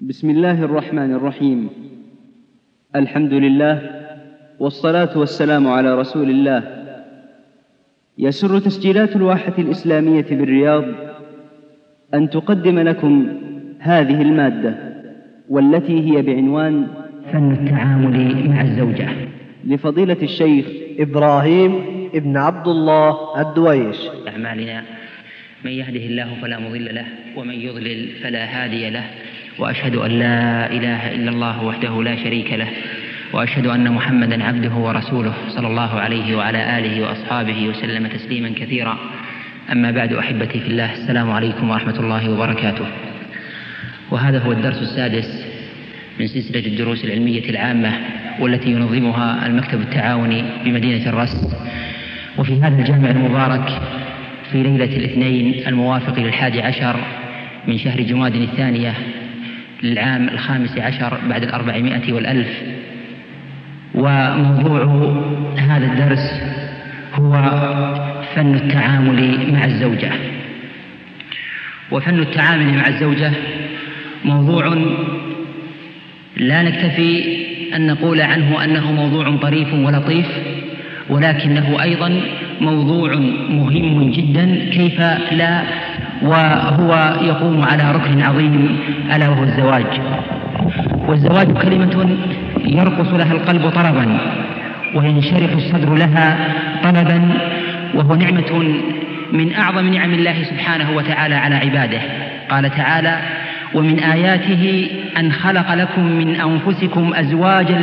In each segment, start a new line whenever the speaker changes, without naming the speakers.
بسم الله الرحمن الرحيم. الحمد لله والصلاة والسلام على رسول الله. يسر تسجيلات الواحة الإسلامية بالرياض أن تقدم لكم هذه المادة، والتي هي بعنوان
فن التعامل مع الزوجة،
لفضيلة الشيخ
إبراهيم ابن عبد الله الدويش.
أعمالنا من يهده الله فلا مضل له ومن يضلل فلا هادي له، وأشهد أن لا إله إلا الله وحده لا شريك له، وأشهد أن محمدا عبده ورسوله صلى الله عليه وعلى آله وأصحابه وسلم تسليما كثيرا. أما بعد، أحبتي في الله، السلام عليكم ورحمة الله وبركاته. وهذا هو الدرس السادس من سلسلة الدروس العلمية العامة، والتي ينظمها المكتب التعاوني بمدينة الرس، وفي هذا الجامع المبارك في ليلة الاثنين الموافق ل11 من شهر جماد الثانية للعام 15 بعد 400 والألف. وموضوع هذا الدرس هو فن التعامل مع الزوجة. وفن التعامل مع الزوجة موضوع لا نكتفي أن نقول عنه أنه موضوع طريف ولطيف، ولكنه أيضا موضوع مهم جدا، كيف لا، وهو يقوم على ركن عظيم ألا وهو الزواج. والزواج كلمة يرقص لها القلب طربا وينشرح الصدر لها طلبا، وهو نعمة من أعظم نعم الله سبحانه وتعالى على عباده. قال تعالى: ومن آياته أن خلق لكم من أنفسكم أزواجا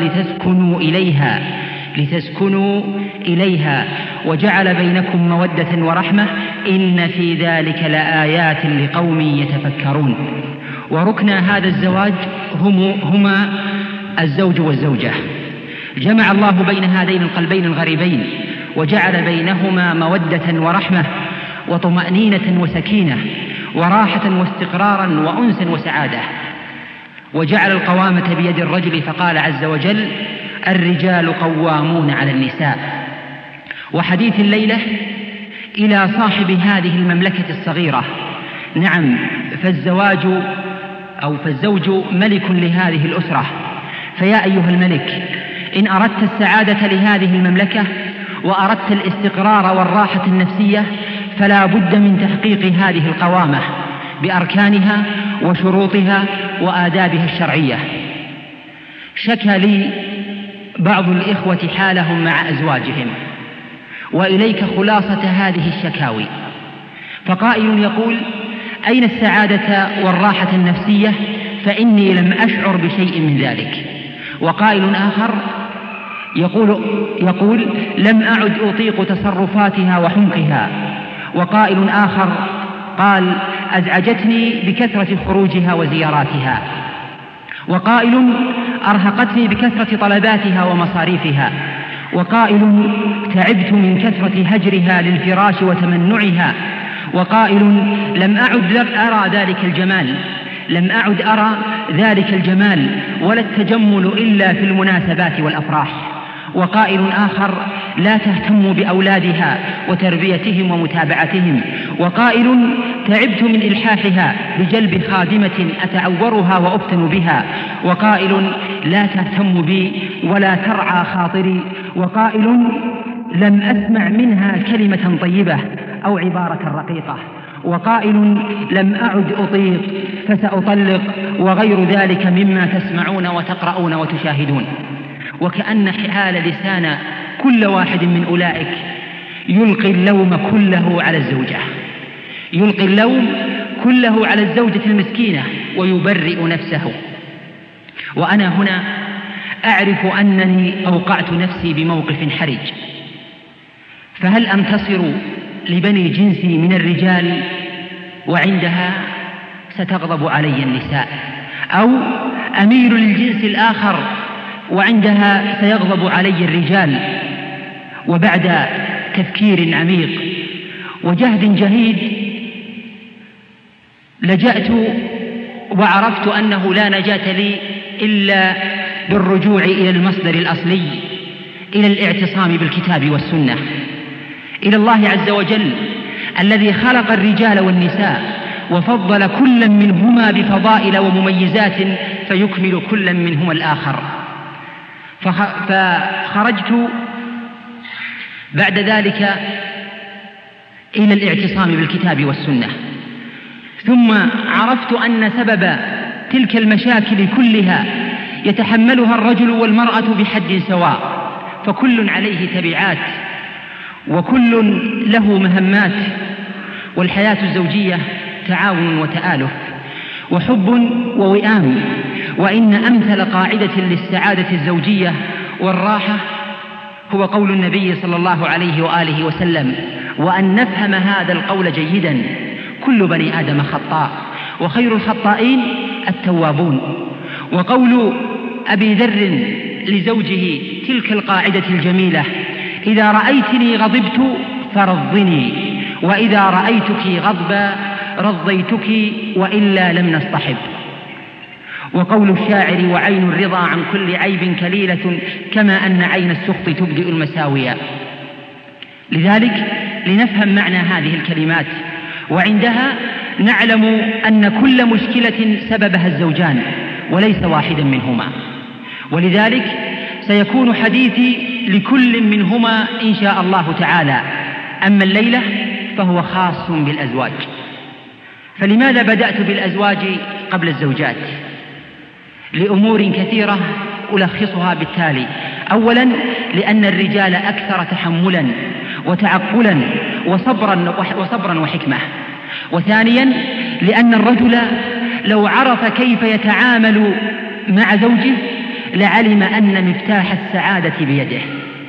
لتسكنوا إليها وجعل بينكم مودة ورحمة إن في ذلك لآيات لقوم يتفكرون. وركن هذا الزواج هما الزوج والزوجة. جمع الله بين هذين القلبين الغريبين، وجعل بينهما مودة ورحمة وطمأنينة وسكينة وراحة واستقرارا وأنسا وسعادة. وجعل القوامة بيد الرجل، فقال عز وجل: الرجال قوامون على النساء. وحديث الليلة إلى صاحب هذه المملكة الصغيرة. نعم، فالزوج ملك لهذه الأسرة. فيا أيها الملك، إن أردت السعادة لهذه المملكة وأردت الاستقرار والراحة النفسية، فلا بد من تحقيق هذه القوامة بأركانها وشروطها وآدابها الشرعية. شكى لي بعض الإخوة حالهم مع أزواجهم، وإليك خلاصة هذه الشكاوي. فقائل يقول: أين السعادة والراحة النفسية؟ فإني لم أشعر بشيء من ذلك. وقائل آخر يقول: لم أعد أطيق تصرفاتها وحمقها. وقائل آخر قال: أزعجتني بكثرة خروجها وزياراتها. وقائل: أرهقتني بكثرة طلباتها ومصاريفها. وقائل: تعبت من كثرة هجرها للفراش وتمنعها. وقائل: لم أعد أرى ذلك الجمال ولا التجمل إلا في المناسبات والأفراح. وقائل آخر: لا تهتم بأولادها وتربيتهم ومتابعتهم. وقائل: تعبت من إلحاحها بجلب خادمة أتعورها وأفتن بها. وقائل: لا تهتم بي ولا ترعى خاطري. وقائل: لم أسمع منها كلمة طيبة أو عبارة رقيقة. وقائل: لم أعد أطيق فسأطلق، وغير ذلك مما تسمعون وتقرؤون وتشاهدون. وكأن حال لسان كل واحد من أولئك يلقي اللوم كله على الزوجة المسكينة ويبرئ نفسه. وأنا هنا أعرف أنني أوقعت نفسي بموقف حرج. فهل أنتصر لبني جنسي من الرجال وعندها ستغضب علي النساء، أو أميل للجنس الآخر وعندها سيغضب علي الرجال؟ وبعد تفكير عميق وجهد جهيد لجأت وعرفت أنه لا نجاة لي إلا بالرجوع إلى المصدر الأصلي، إلى الاعتصام بالكتاب والسنة، إلى الله عز وجل الذي خلق الرجال والنساء وفضل كل منهما بفضائل ومميزات فيكمل كل منهما الآخر. فخرجت بعد ذلك إلى الاعتصام بالكتاب والسنة، ثم عرفت أن سبب تلك المشاكل كلها يتحملها الرجل والمرأة بحد سواء، فكل عليه تبعات وكل له مهمات، والحياة الزوجية تعاون وتآلف وحب ووئام. وإن أمثل قاعدة للسعادة الزوجية والراحة هو قول النبي صلى الله عليه وآله وسلم، وأن نفهم هذا القول جيدا: كل بني آدم خطاء وخير الخطائين التوابون. وقول أبي ذر لزوجه تلك القاعدة الجميلة: إذا رأيتني غضبت فرضني، وإذا رأيتك غضبا رضيتك، وإلا لم نصطحب. وقول الشاعر: وعين الرضا عن كل عيب كليلة، كما أن عين السخط تبدئ المساوية. لذلك لنفهم معنى هذه الكلمات، وعندها نعلم أن كل مشكلة سببها الزوجان وليس واحدا منهما. ولذلك سيكون حديثي لكل منهما إن شاء الله تعالى. أما الليلة فهو خاص بالأزواج. فلماذا بدأت بالأزواج قبل الزوجات؟ لأمور كثيرة ألخصها بالتالي. أولا، لأن الرجال أكثر تحملا وتعقلا وصبرا وحكمة. وثانيا، لأن الرجل لو عرف كيف يتعامل مع زوجه لعلم أن مفتاح السعادة بيده.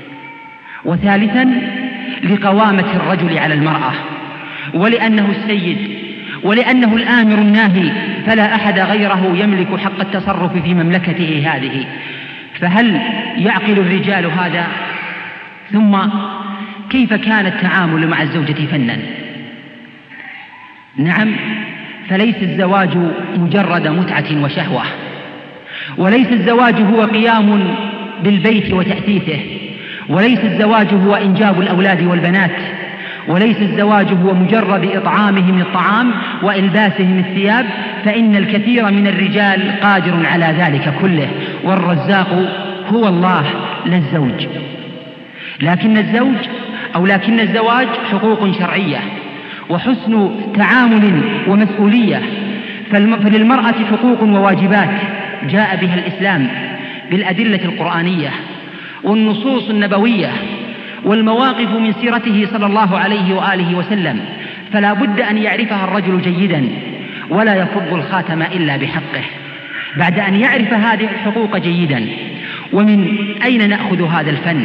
وثالثا، لقوامة الرجل على المرأة، ولأنه السيد، ولأنه الآمر الناهي، فلا أحد غيره يملك حق التصرف في مملكته هذه. فهل يعقل الرجال هذا؟ ثم كيف كان التعامل مع الزوجة فنا؟ نعم، فليس الزواج مجرد متعة وشهوة، وليس الزواج هو قيام بالبيت وتأثيثه، وليس الزواج هو إنجاب الأولاد والبنات، وليس الزواج هو مجرد إطعامهم الطعام وإلباسهم الثياب، فإن الكثير من الرجال قادر على ذلك كله، والرزاق هو الله لا الزوج. لكن الزواج حقوق شرعية وحسن تعامل ومسؤولية. فللمرأة حقوق وواجبات جاء بها الإسلام بالأدلة القرآنية والنصوص النبوية والمواقف من سيرته صلى الله عليه وآله وسلم، فلا بد أن يعرفها الرجل جيدا ولا يفض الخاتم إلا بحقه بعد أن يعرف هذه الحقوق جيدا. ومن أين نأخذ هذا الفن؟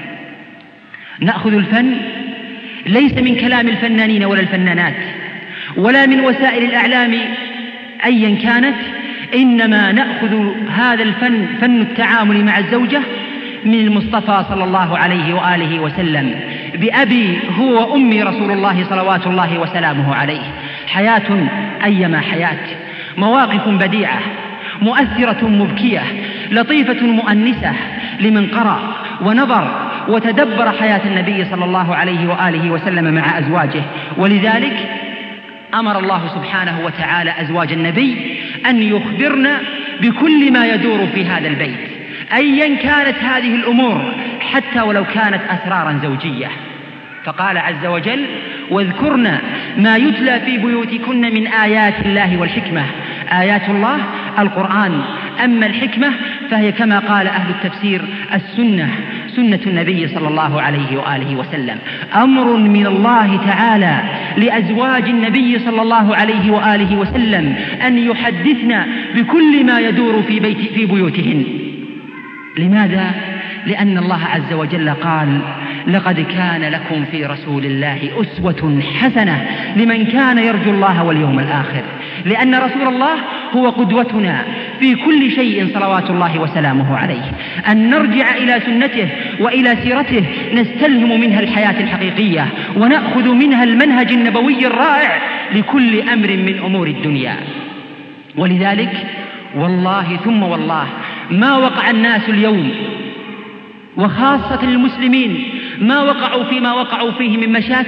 نأخذ الفن ليس من كلام الفنانين ولا الفنانات ولا من وسائل الأعلام أيا كانت، إنما نأخذ هذا الفن، فن التعامل مع الزوجة، من المصطفى صلى الله عليه وآله وسلم. بأبي هو وأمي رسول الله صلوات الله وسلامه عليه. حياة أيما حياة، مواقف بديعة مؤثرة مبكية لطيفة مؤنسة لمن قرأ ونظر وتدبر حياة النبي صلى الله عليه وآله وسلم مع أزواجه. ولذلك أمر الله سبحانه وتعالى أزواج النبي أن يخبرنا بكل ما يدور في هذا البيت أيا كانت هذه الأمور، حتى ولو كانت أسرارا زوجية. فقال عز وجل: واذكرن ما يتلى في بيوتكن من آيات الله والحكمة. آيات الله القرآن، أما الحكمة فهي كما قال أهل التفسير السنة، سنة النبي صلى الله عليه وآله وسلم. أمر من الله تعالى لأزواج النبي صلى الله عليه وآله وسلم أن يحدثنا بكل ما يدور في بيوتهن. لماذا؟ لأن الله عز وجل قال: لقد كان لكم في رسول الله أسوة حسنة لمن كان يرجو الله واليوم الآخر. لأن رسول الله هو قدوتنا في كل شيء صلوات الله وسلامه عليه. أن نرجع إلى سنته وإلى سيرته نستلهم منها الحياة الحقيقية ونأخذ منها المنهج النبوي الرائع لكل أمر من أمور الدنيا. ولذلك والله ثم والله ما وقع الناس اليوم وخاصة المسلمين ما وقعوا فيما وقعوا فيه من مشاكل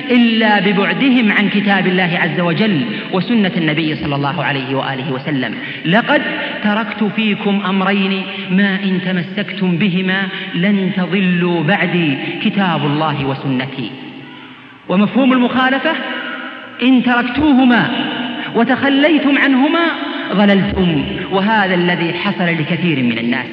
إلا ببعدهم عن كتاب الله عز وجل وسنة النبي صلى الله عليه وآله وسلم. لقد تركت فيكم أمرين ما إن تمسكتم بهما لن تضلوا بعدي، كتاب الله وسنتي. ومفهوم المخالفة: إن تركتوهما وتخليتم عنهما ضللتم، وهذا الذي حصل لكثير من الناس.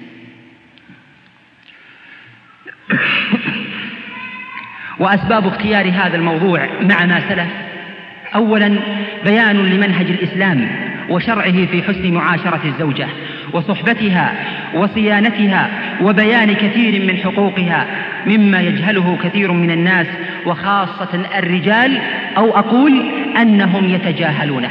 وأسباب اختيار هذا الموضوع مع ما سلف: أولا بيان لمنهج الإسلام وشرعه في حسن معاشرة الزوجة وصحبتها وصيانتها، وبيان كثير من حقوقها مما يجهله كثير من الناس وخاصة الرجال، أو أقول أنهم يتجاهلونه.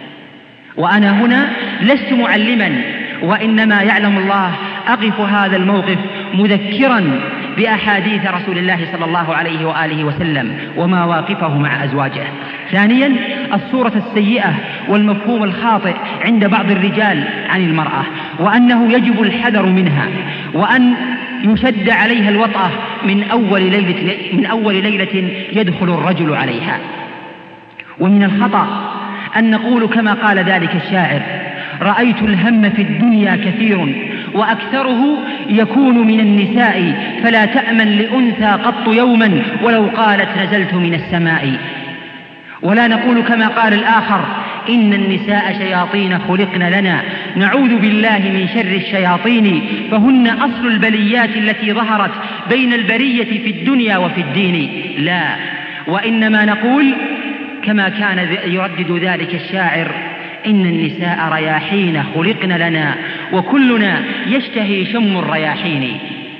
وأنا هنا لست معلما، وإنما يعلم الله أقف هذا الموقف مذكرا بأحاديث رسول الله صلى الله عليه وآله وسلم ومواقفه مع أزواجه. ثانيا الصورة السيئة والمفهوم الخاطئ عند بعض الرجال عن المرأة، وأنه يجب الحذر منها، وأن يشد عليها الوطأة من أول ليلة يدخل الرجل عليها. ومن الخطأ أن نقول كما قال ذلك الشاعر: رأيت الهم في الدنيا كثير وأكثره يكون من النساء، فلا تأمن لأنثى قط يوما ولو قالت نزلت من السماء. ولا نقول كما قال الآخر: إن النساء شياطين خلقن لنا نعوذ بالله من شر الشياطين، فهن أصل البليات التي ظهرت بين البرية في الدنيا وفي الدين. لا، وإنما نقول كما كان يردد ذلك الشاعر: إن النساء رياحين خلقن لنا وكلنا يشتهي شم الرياحين.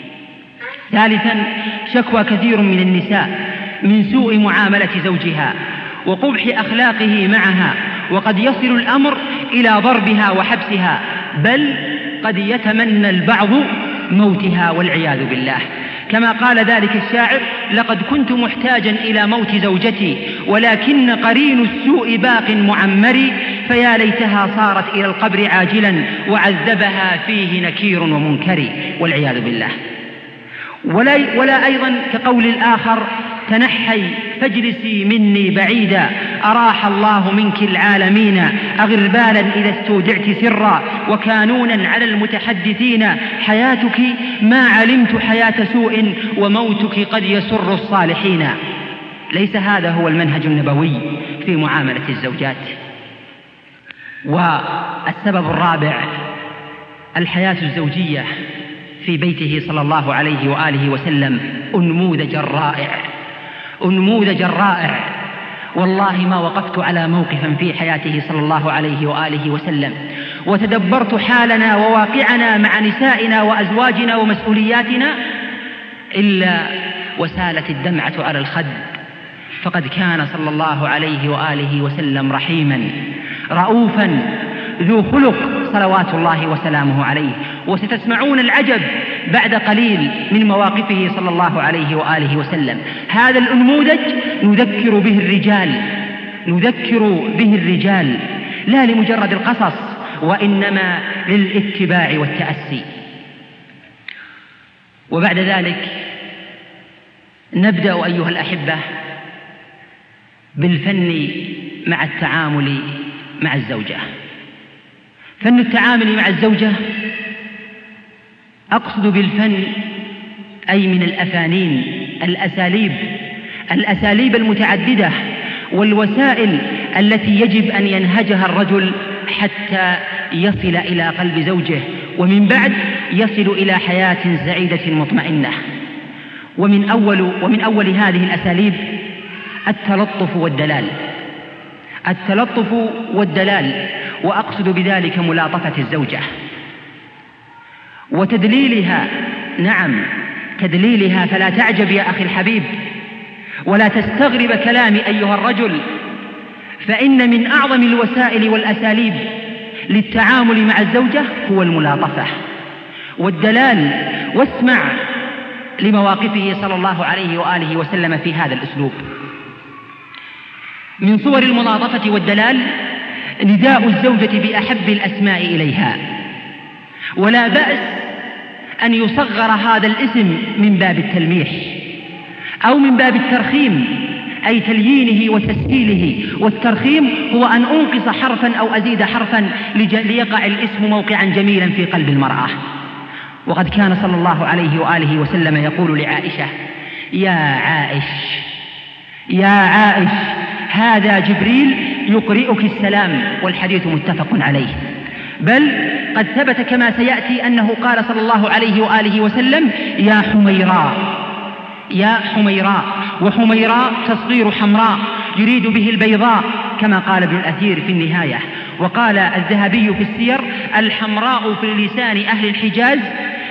ثالثا شكوى كثير من النساء من سوء معاملة زوجها وقبح أخلاقه معها، وقد يصل الأمر إلى ضربها وحبسها، بل قد يتمنى البعض موتها والعياذ بالله. كما قال ذلك الشاعر: لقد كنت محتاجا إلى موت زوجتي ولكن قرين السوء باق معمري، فيا ليتها صارت إلى القبر عاجلا وعذبها فيه نكير ومنكر والعياذ بالله. ولا أيضا كقول الآخر: تنحي فاجلسي مني بعيدا أراح الله منك العالمين، أغربالا إذا استودعت سرا وكانونا على المتحدثين، حياتك ما علمت حياة سوء وموتك قد يسر الصالحين. ليس هذا هو المنهج النبوي في معاملة الزوجات. والسبب الرابع الحياة الزوجية في بيته صلى الله عليه وآله وسلم أنموذج رائع. والله ما وقفت على موقف في حياته صلى الله عليه وآله وسلم وتدبرت حالنا وواقعنا مع نسائنا وأزواجنا ومسؤولياتنا إلا وسالت الدمعة على الخد. فقد كان صلى الله عليه وآله وسلم رحيما رؤوفا ذو خلق صلوات الله وسلامه عليه. وستسمعون العجب بعد قليل من مواقفه صلى الله عليه وآله وسلم. هذا الأنموذج نذكر به الرجال لا لمجرد القصص، وإنما للاتباع والتأسي. وبعد ذلك نبدأ أيها الأحبة بالفن مع التعامل مع الزوجة. فن التعامل مع الزوجة أقصد بالفن أي من الأفانين الأساليب المتعددة والوسائل التي يجب أن ينهجها الرجل حتى يصل إلى قلب زوجه، ومن بعد يصل إلى حياة سعيدة مطمئنة. ومن أول هذه الأساليب التلطف والدلال، وأقصد بذلك ملاطفة الزوجة وتدليلها. نعم، تدليلها. فلا تعجب يا أخي الحبيب ولا تستغرب كلامي أيها الرجل، فإن من أعظم الوسائل والأساليب للتعامل مع الزوجة هو الملاطفة والدلال. واسمع لمواقفه صلى الله عليه وآله وسلم في هذا الأسلوب. من صور الملاطفة والدلال نداء الزوجة بأحب الأسماء إليها، ولا بأس أن يصغر هذا الاسم من باب التلميح أو من باب الترخيم، أي تليينه وتسهيله، والترخيم هو أن أنقص حرفا أو أزيد حرفا ليقع الاسم موقعا جميلا في قلب المرأة. وقد كان صلى الله عليه وآله وسلم يقول لعائشة: يا عائش هذا جبريل يقرئك السلام، والحديث متفق عليه. بل قد ثبت كما سيأتي أنه قال صلى الله عليه وآله وسلم: يا حميراء، وحميراء تصغير حمراء يريد به البيضاء كما قال ابن الأثير في النهاية. وقال الذهبي في السير: الحمراء في لسان أهل الحجاز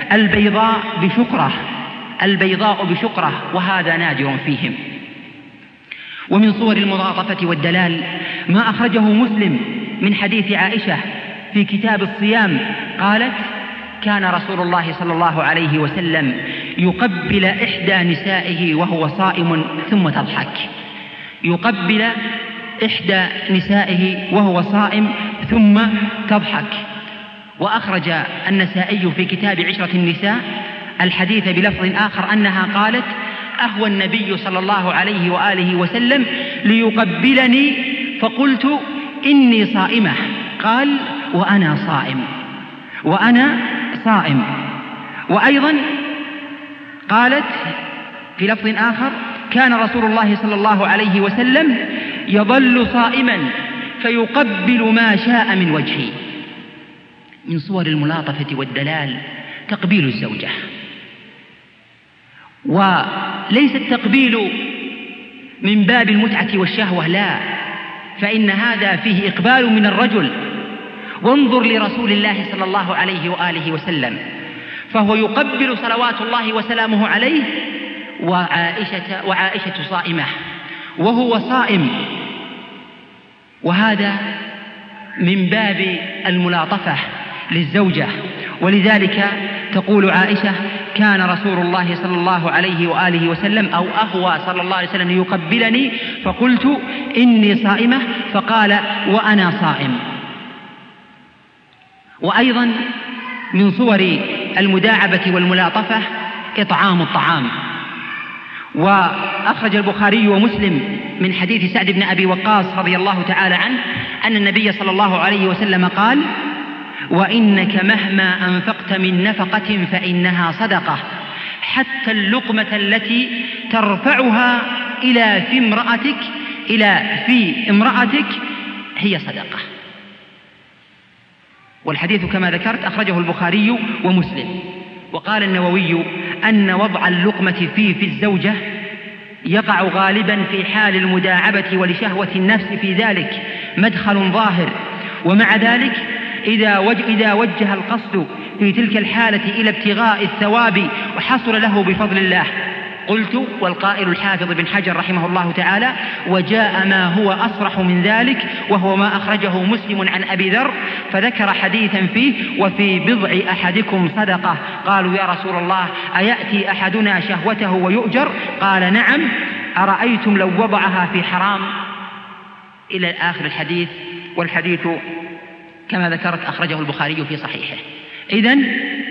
البيضاء بشقرة، وهذا نادر فيهم. ومن صور الملاطفة والدلال ما أخرجه مسلم من حديث عائشة في كتاب الصيام، قالت: كان رسول الله صلى الله عليه وسلم يقبل إحدى نسائه وهو صائم ثم تضحك. يقبل إحدى نسائه وهو صائم ثم تضحك. وأخرج النسائي في كتاب عشرة النساء الحديث بلفظ آخر أنها قالت: أهوى النبي صلى الله عليه وآله وسلم ليقبلني فقلت إني صائمة، قال: وأنا صائم. وأيضا قالت في لفظ آخر: كان رسول الله صلى الله عليه وسلم يظل صائما فيقبل ما شاء من وجهي. من صور الملاطفة والدلال تقبيل الزوجة، وليس التقبيل من باب المتعة والشهوة، لا، فإن هذا فيه إقبال من الرجل. وانظر لرسول الله صلى الله عليه وآله وسلم، فهو يقبل صلوات الله وسلامه عليه وعائشة صائمة وهو صائم، وهذا من باب الملاطفة للزوجة. ولذلك تقول عائشة: كان رسول الله صلى الله عليه وآله وسلم أو أهوى صلى الله عليه وسلم يقبلني فقلت إني صائمة، فقال: وأنا صائم. وأيضا من صور المداعبة والملاطفة إطعام الطعام. وأخرج البخاري ومسلم من حديث سعد بن أبي وقاص رضي الله تعالى عنه أن النبي صلى الله عليه وسلم قال: وإنك مهما أنفقت من نفقة فإنها صدقة، حتى اللقمة التي ترفعها إلى في امرأتك هي صدقة. والحديث كما ذكرت أخرجه البخاري ومسلم. وقال النووي أن وضع اللقمة في الزوجة يقع غالبا في حال المداعبة ولشهوة النفس في ذلك مدخل ظاهر، ومع ذلك إذا وجه القصد في تلك الحالة إلى ابتغاء الثواب وحصل له بفضل الله. قلت: والقائل الحافظ بن حجر رحمه الله تعالى: وجاء ما هو أصرح من ذلك، وهو ما أخرجه مسلم عن أبي ذر، فذكر حديثا فيه: وفي بضع أحدكم صدقة. قالوا: يا رسول الله، أيأتي أحدنا شهوته ويؤجر؟ قال: نعم، أرأيتم لو وضعها في حرام، إلى آخر الحديث. والحديث كما ذكرت أخرجه البخاري في صحيحه. إذن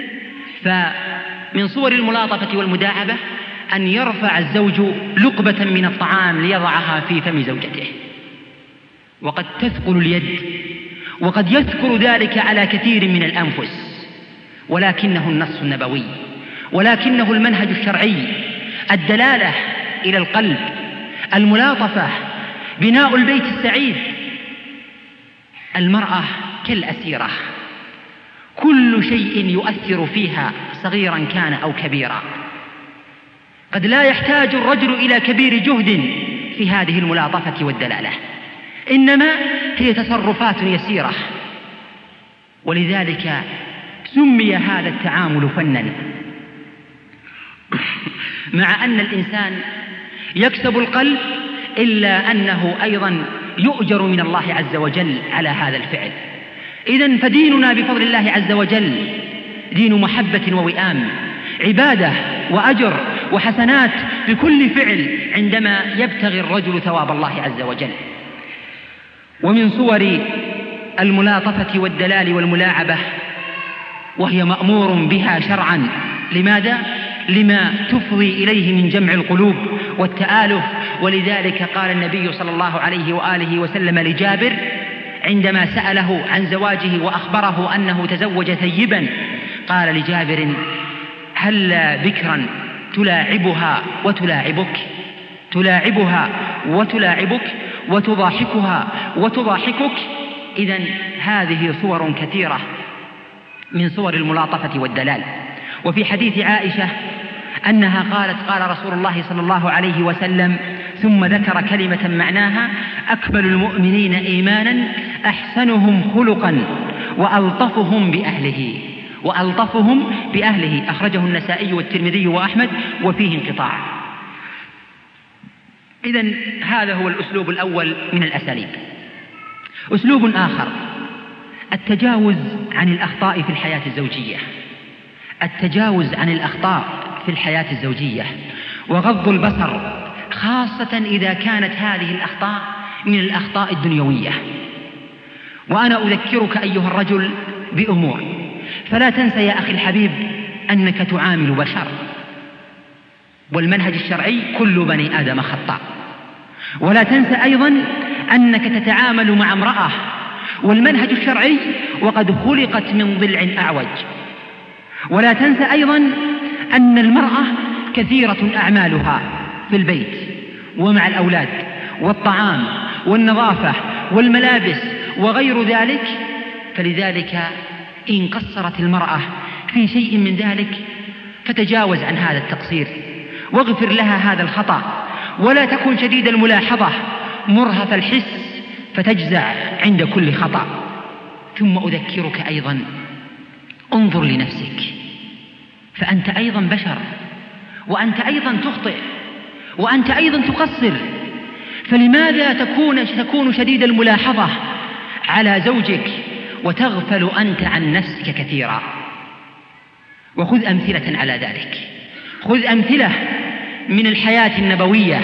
فمن صور الملاطفة والمداعبة أن يرفع الزوج لقبة من الطعام ليضعها في فم زوجته، وقد تثقل اليد، وقد يذكر ذلك على كثير من الأنفس، ولكنه النص النبوي، ولكنه المنهج الشرعي، الدلالة إلى القلب، الملاطفة، بناء البيت السعيد. المرأة كالأسيرة، كل شيء يؤثر فيها صغيرا كان أو كبيرا. قد لا يحتاج الرجل إلى كبير جهد في هذه الملاطفة والدلالة، إنما هي تصرفات يسيرة. ولذلك سمي هذا التعامل فنا، مع أن الإنسان يكسب القلب، إلا أنه أيضا يؤجر من الله عز وجل على هذا الفعل. إذن فديننا بفضل الله عز وجل دين محبة ووئام، عبادة وأجر وحسنات بكل فعل عندما يبتغي الرجل ثواب الله عز وجل. ومن صور الملاطفة والدلال والملاعبة، وهي مأمور بها شرعا، لماذا؟ لما تفضي إليه من جمع القلوب والتآلف ولذلك قال النبي صلى الله عليه وآله وسلم لجابر عندما سأله عن زواجه وأخبره أنه تزوج ثيبا، قال لجابر: هل بكرا تلاعبها وتلاعبك، تلاعبها وتلاعبك، وتضاحكها وتضاحكك؟ إذن هذه صور كثيرة من صور الملاطفة والدلال. وفي حديث عائشة أنها قالت: قال رسول الله صلى الله عليه وسلم، ثم ذكر كلمة معناها: أكمل المؤمنين إيمانا أحسنهم خلقا وألطفهم بأهله، وألطفهم بأهله. أخرجه النسائي والترمذي وأحمد وفيه انقطاع. إذن هذا هو الأسلوب الأول من الأساليب. أسلوب آخر: التجاوز عن الأخطاء في الحياة الزوجية، التجاوز عن الأخطاء في الحياة الزوجية وغض البصر، خاصة إذا كانت هذه الأخطاء من الأخطاء الدنيوية. وأنا أذكرك أيها الرجل بأمور، فلا تنسى يا أخي الحبيب أنك تعامل بشر، والمنهج الشرعي كل بني آدم خطاء. ولا تنسى أيضا أنك تتعامل مع امرأة، والمنهج الشرعي وقد خلقت من ضلع أعوج. ولا تنسى أيضا أن المرأة كثيرة أعمالها في البيت ومع الأولاد والطعام والنظافة والملابس وغير ذلك. فلذلك إن قصرت المرأة في شيء من ذلك فتجاوز عن هذا التقصير واغفر لها هذا الخطأ، ولا تكن شديد الملاحظة مرهف الحس فتجزع عند كل خطأ. ثم أذكرك أيضا: انظر لنفسك، فأنت أيضا بشر، وأنت أيضا تخطئ، وأنت أيضا تقصر. فلماذا تكون شديد الملاحظة على زوجك وتغفل أنت عن نفسك كثيرا؟ وخذ أمثلة على ذلك، خذ أمثلة من الحياة النبوية.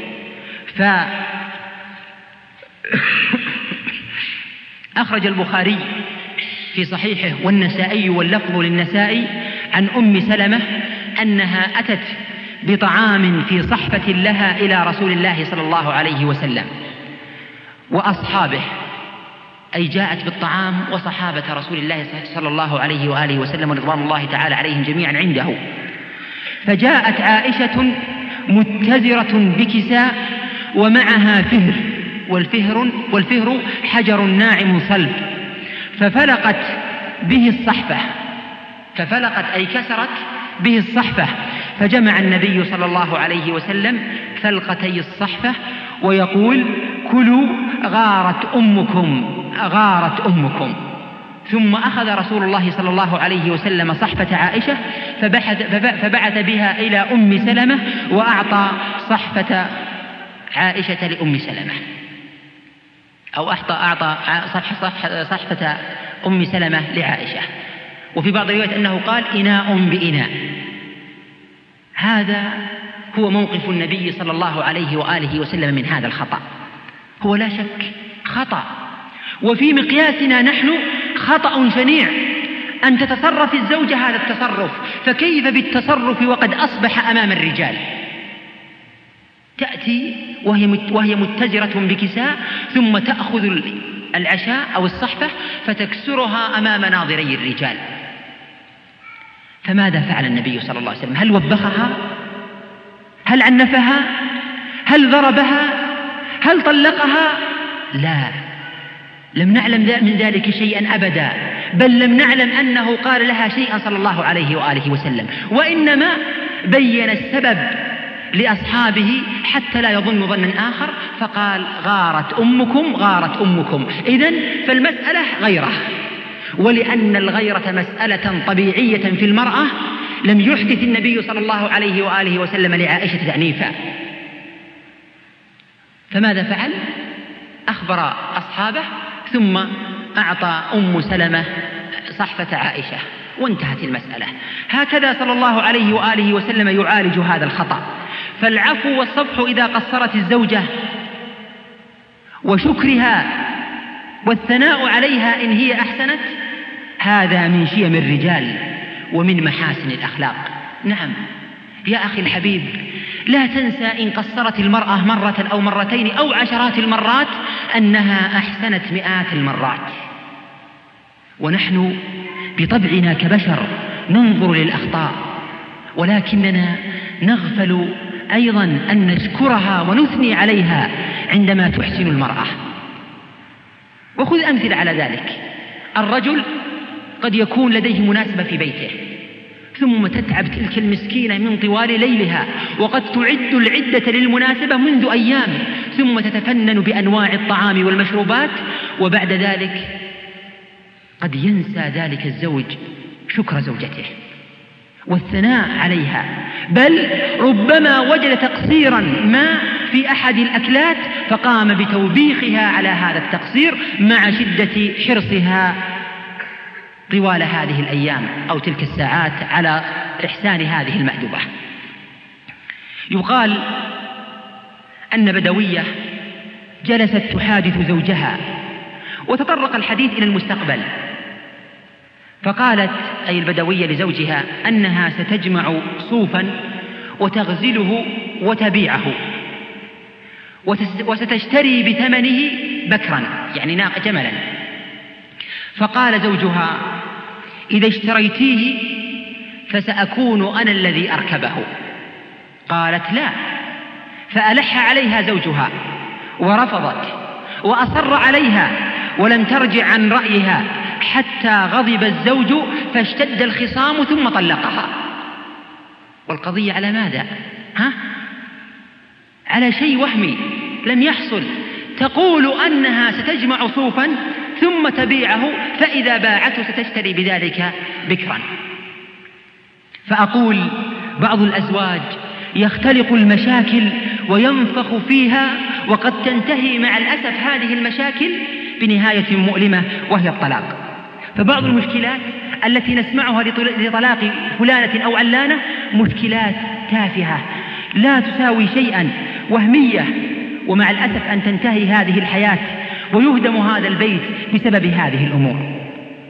أخرج البخاري في صحيحه والنسائي واللفظ للنسائي عن أم سلمة أنها أتت بطعام في صحفة لها إلى رسول الله صلى الله عليه وسلم وأصحابه، أي جاءت بالطعام وصحابة رسول الله صلى الله عليه وآله وسلم رضوان الله تعالى عليهم جميعا عنده. فجاءت عائشة متزرة بكساء ومعها فهر، والفهر حجر ناعم صلب، ففلقت به الصحفة، ففلقت أي كسرت به الصحفة. فجمع النبي صلى الله عليه وسلم فلقتي الصحفة ويقول: كلوا غارت أمكم، غارت أمكم. ثم أخذ رسول الله صلى الله عليه وسلم صحفة عائشة فبعث بها إلى أم سلمة وأعطى صحفة عائشة لأم سلمة، أو أعطى صحفة أم سلمة لعائشة. وفي بعض الروايات أنه قال: إناء بإناء. هذا هو موقف النبي صلى الله عليه وآله وسلم من هذا الخطأ. هو لا شك خطأ، وفي مقياسنا نحن خطأ شنيع أن تتصرف الزوجة هذا التصرف، فكيف بالتصرف وقد أصبح أمام الرجال؟ تأتي وهي متزرة بكساء، ثم تأخذ العشاء أو الصحفة فتكسرها أمام ناظري الرجال. فماذا فعل النبي صلى الله عليه وسلم؟ هل وبخها؟ هل عنفها؟ هل ضربها؟ هل طلقها؟ لا، لم نعلم من ذلك شيئا أبدا، بل لم نعلم أنه قال لها شيئا صلى الله عليه وآله وسلم، وإنما بين السبب لأصحابه حتى لا يظن ظنا آخر، فقال: غارت أمكم، غارت أمكم. إذن فالمسألة غيرة، ولأن الغيرة مسألة طبيعية في المرأة لم يحدث النبي صلى الله عليه وآله وسلم لعائشة تعنيفا. فماذا فعل؟ أخبر أصحابه ثم أعطى أم سلمة صحفة عائشة وانتهت المسألة. هكذا صلى الله عليه وآله وسلم يعالج هذا الخطأ. فالعفو والصفح إذا قصرت الزوجة، وشكرها والثناء عليها إن هي أحسنت، هذا من شيم الرجال ومن محاسن الأخلاق. نعم، يا أخي الحبيب، لا تنسى إن قصرت المرأة مرة أو مرتين أو عشرات المرات أنها أحسنت مئات المرات. ونحن بطبعنا كبشر ننظر للأخطاء، ولكننا نغفل أيضا أن نشكرها ونثني عليها عندما تحسن المرأة. وخذ أمثلة على ذلك. الرجل قد يكون لديه مناسبة في بيته، ثم تتعب تلك المسكينة من طوال ليلها، وقد تعد العدة للمناسبة منذ أيام، ثم تتفنن بأنواع الطعام والمشروبات، وبعد ذلك قد ينسى ذلك الزوج شكر زوجته والثناء عليها، بل ربما وجد تقصيرا ما في أحد الأكلات فقام بتوبيخها على هذا التقصير مع شدة حرصها طوال هذه الأيام أو تلك الساعات على إحسان هذه المأدبة. يقال أن بدوية جلست تحادث زوجها، وتطرق الحديث إلى المستقبل، فقالت أي البدوية لزوجها أنها ستجمع صوفا وتغزله وتبيعه، وستشتري بثمنه بكرا يعني جملا. فقال زوجها: إذا اشتريتيه فسأكون أنا الذي أركبه. قالت: لا. فألح عليها زوجها ورفضت وأصر عليها ولم ترجع عن رأيها حتى غضب الزوج فاشتد الخصام ثم طلقها. والقضية على ماذا؟ على شيء وهمي لم يحصل. تقول أنها ستجمع صوفا ثم تبيعه، فإذا باعته ستشتري بذلك بكرا. فأقول بعض الأزواج يختلق المشاكل وينفخ فيها، وقد تنتهي مع الأسف هذه المشاكل بنهاية مؤلمة وهي الطلاق. فبعض المشكلات التي نسمعها لطلاق فلانة أو علانة مشكلات تافهة لا تساوي شيئا، وهمية، ومع الأسف أن تنتهي هذه الحياة ويهدم هذا البيت بسبب هذه الأمور.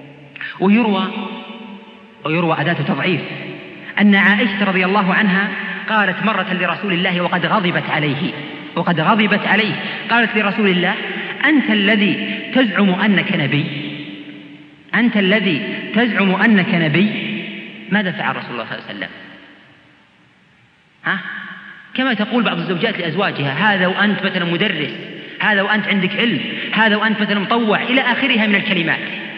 ويروى أداة تضعيف أن عائشة رضي الله عنها قالت مرة لرسول الله وقد غضبت عليه، قالت لرسول الله: أنت الذي تزعم أنك نبي، ماذا فعل رسول الله صلى الله عليه وسلم؟ كما تقول بعض الزوجات لأزواجها: هذا وأنت مثلا مدرس، هذا وأنت عندك علم، هذا وأنت مثلا مطوع، إلى آخرها من الكلمات.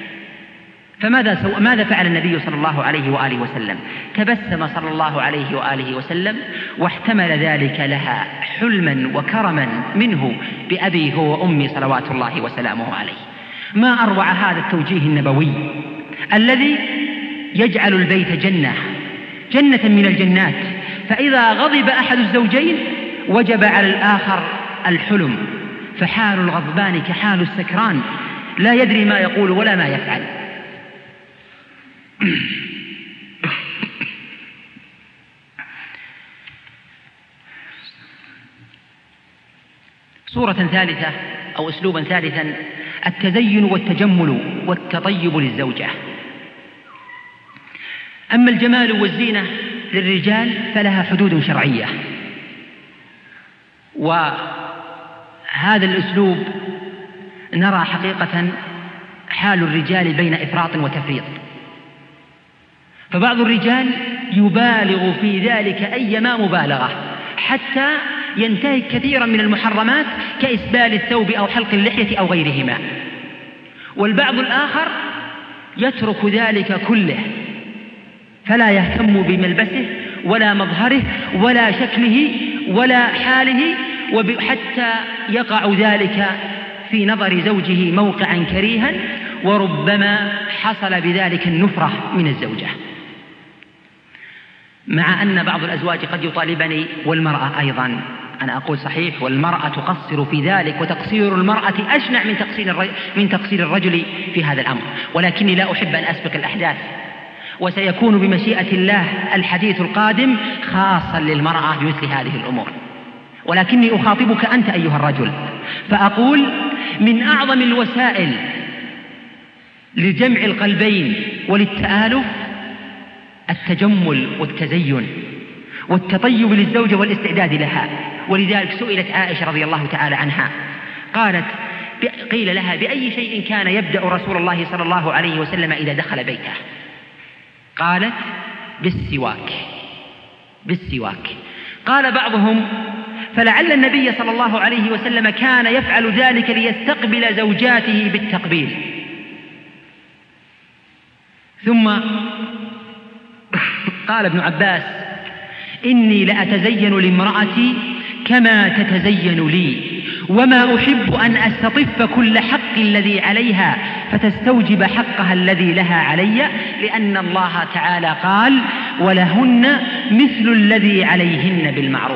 فماذا فعل النبي صلى الله عليه وآله وسلم؟ تبسم صلى الله عليه وآله وسلم واحتمل ذلك لها حلما وكرما منه بأبي هو وأمي صلوات الله وسلامه عليه. ما أروع هذا التوجيه النبوي الذي يجعل البيت جنة من الجنات، فإذا غضب أحد الزوجين وجب على الآخر الحلم، فحال الغضبان كحال السكران لا يدري ما يقول ولا ما يفعل. صورة ثالثة أو أسلوبا ثالثا: التزين والتجمل والتطيب للزوجة. أما الجمال والزينة للرجال فلها حدود شرعية، وهذا الأسلوب نرى حقيقة حال الرجال بين إفراط وتفريط. فبعض الرجال يبالغ في ذلك أيما مبالغة حتى ينتهك كثيرا من المحرمات كإسبال الثوب أو حلق اللحية أو غيرهما، والبعض الآخر يترك ذلك كله فلا يهتم بملبسه ولا مظهره ولا شكله ولا حاله، حتى يقع ذلك في نظر زوجه موقعا كريها، وربما حصل بذلك النفرة من الزوجة. مع أن بعض الأزواج قد يطالبني، والمرأة أيضا، أنا أقول صحيح، والمرأة تقصر في ذلك، وتقصير المرأة أشنع من تقصير الرجل في هذا الأمر، ولكني لا أحب أن أسبق الأحداث، وسيكون بمشيئة الله الحديث القادم خاصا للمرأة بمثل هذه الأمور. ولكني أخاطبك أنت أيها الرجل، فأقول: من أعظم الوسائل لجمع القلبين وللتآلف التجمل والتزين، والتطيب للزوجة والاستعداد لها. ولذلك سئلت عائشة رضي الله تعالى عنها قالت قيل لها بأي شيء كان يبدأ رسول الله صلى الله عليه وسلم إذا دخل بيته؟ قالت بالسواك. قال بعضهم فلعل النبي صلى الله عليه وسلم كان يفعل ذلك ليستقبل زوجاته بالتقبيل. ثم قال ابن عباس إني لأتزين لامرأتي كما تتزين لي، وما أحب أن أستطف كل حق الذي عليها فتستوجب حقها الذي لها علي، لأن الله تعالى قال ولهن مثل الذي عليهن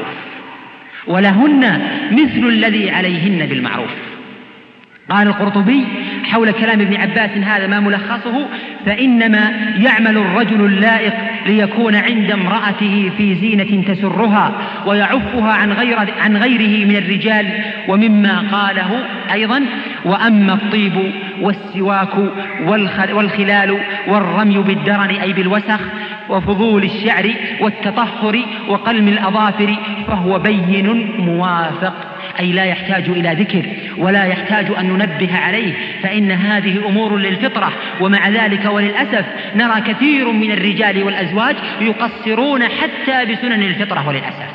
بالمعروف. قال القرطبي حول كلام ابن عباس هذا ما ملخصه: فإنما يعمل الرجل اللائق ليكون عند امرأته في زينة تسرها ويعفها عن غيره من الرجال. ومما قاله أيضا: وأما الطيب والسواك والخلال والرمي بالدرن أي بالوسخ وفضول الشعر والتطهر وقلم الأظافر فهو بين موافق، أي لا يحتاج إلى ذكر ولا يحتاج أن ننبه عليه، فإن هذه أمور للفطرة. ومع ذلك وللأسف نرى كثير من الرجال والأزواج يقصرون حتى بسنن الفطرة وللأسف.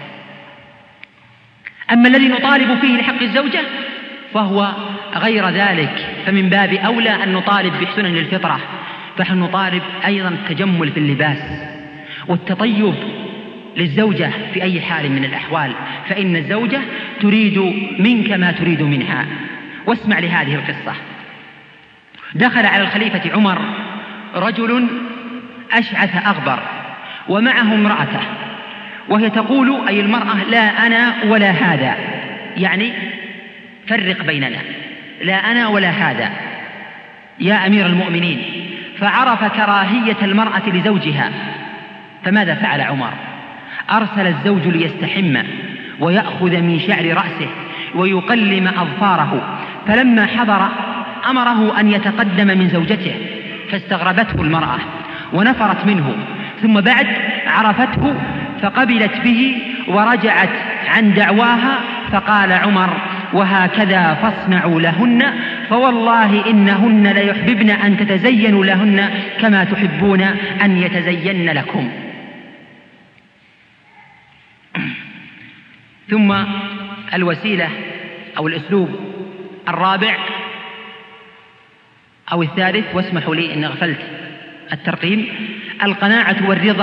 أما الذي نطالب فيه لحق الزوجة فهو غير ذلك، فمن باب أولى أن نطالب بسنن الفطرة. فنحن نطالب أيضا التجمل في اللباس والتطيب للزوجة في أي حال من الأحوال، فإن الزوجة تريد منك ما تريد منها. واسمع لهذه القصة. دخل على الخليفة عمر رجل أشعث أغبر ومعه امرأته، وهي تقول أي المرأة: لا أنا ولا هذا، يعني فرق بيننا، لا أنا ولا هذا يا أمير المؤمنين. فعرف كراهية المرأة لزوجها، فماذا فعل عمر؟ أرسل الزوج ليستحم ويأخذ من شعر رأسه ويقلم أظفاره، فلما حضر أمره أن يتقدم من زوجته، فاستغربته المرأة ونفرت منه، ثم بعد عرفته فقبلت به ورجعت عن دعواها. فقال عمر: وهكذا فاصنعوا لهن، فوالله إنهن ليحببن أن تتزينوا لهن كما تحبون أن يتزين لكم. ثم الوسيلة أو الأسلوب الرابع أو الثالث، واسمحوا لي إن غفلت الترقيم: القناعة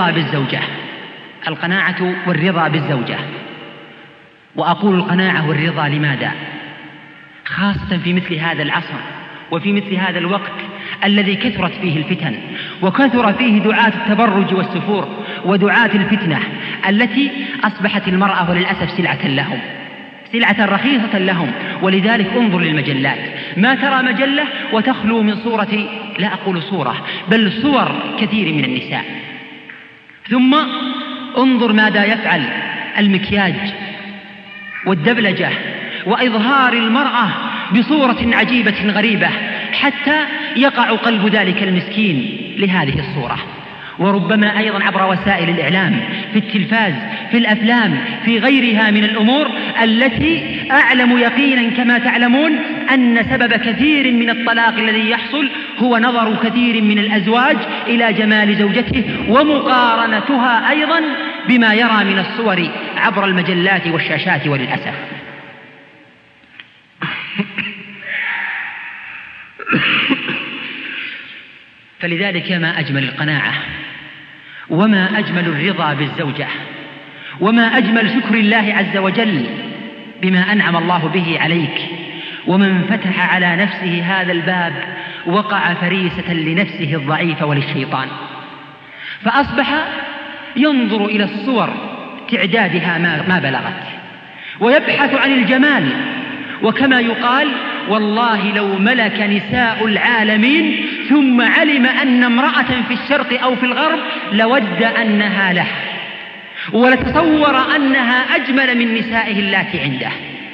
والرضا بالزوجة. وأقول القناعة والرضا لماذا؟ خاصة في مثل هذا العصر وفي مثل هذا الوقت الذي كثرت فيه الفتن وكثر فيه دعاة التبرج والسفور ودعاة الفتنة التي أصبحت المرأة وللأسف سلعة رخيصة لهم. ولذلك انظر للمجلات، ما ترى مجلة وتخلو من صورة، لا أقول صورة بل صور كثير من النساء. ثم انظر ماذا يفعل المكياج والدبلجة وإظهار المرأة بصورة عجيبة غريبة حتى يقع قلب ذلك المسكين لهذه الصورة. وربما أيضا عبر وسائل الإعلام، في التلفاز، في الأفلام، في غيرها من الأمور التي أعلم يقينا كما تعلمون أن سبب كثير من الطلاق الذي يحصل هو نظر كثير من الأزواج إلى جمال زوجته ومقارنتها أيضا بما يرى من الصور عبر المجلات والشاشات وللأسف. فلذلك ما أجمل القناعة، وما أجمل الرضا بالزوجة، وما أجمل شكر الله عز وجل بما أنعم الله به عليك. ومن فتح على نفسه هذا الباب وقع فريسة لنفسه الضعيفة وللشيطان، فأصبح ينظر إلى الصور تعدادها ما بلغت ويبحث عن الجمال. وكما يقال: والله لو ملك نساء العالمين ثم علم أن امرأة في الشرق أو في الغرب لود أنها له، ولتصور أنها أجمل من نسائه اللاتي عنده.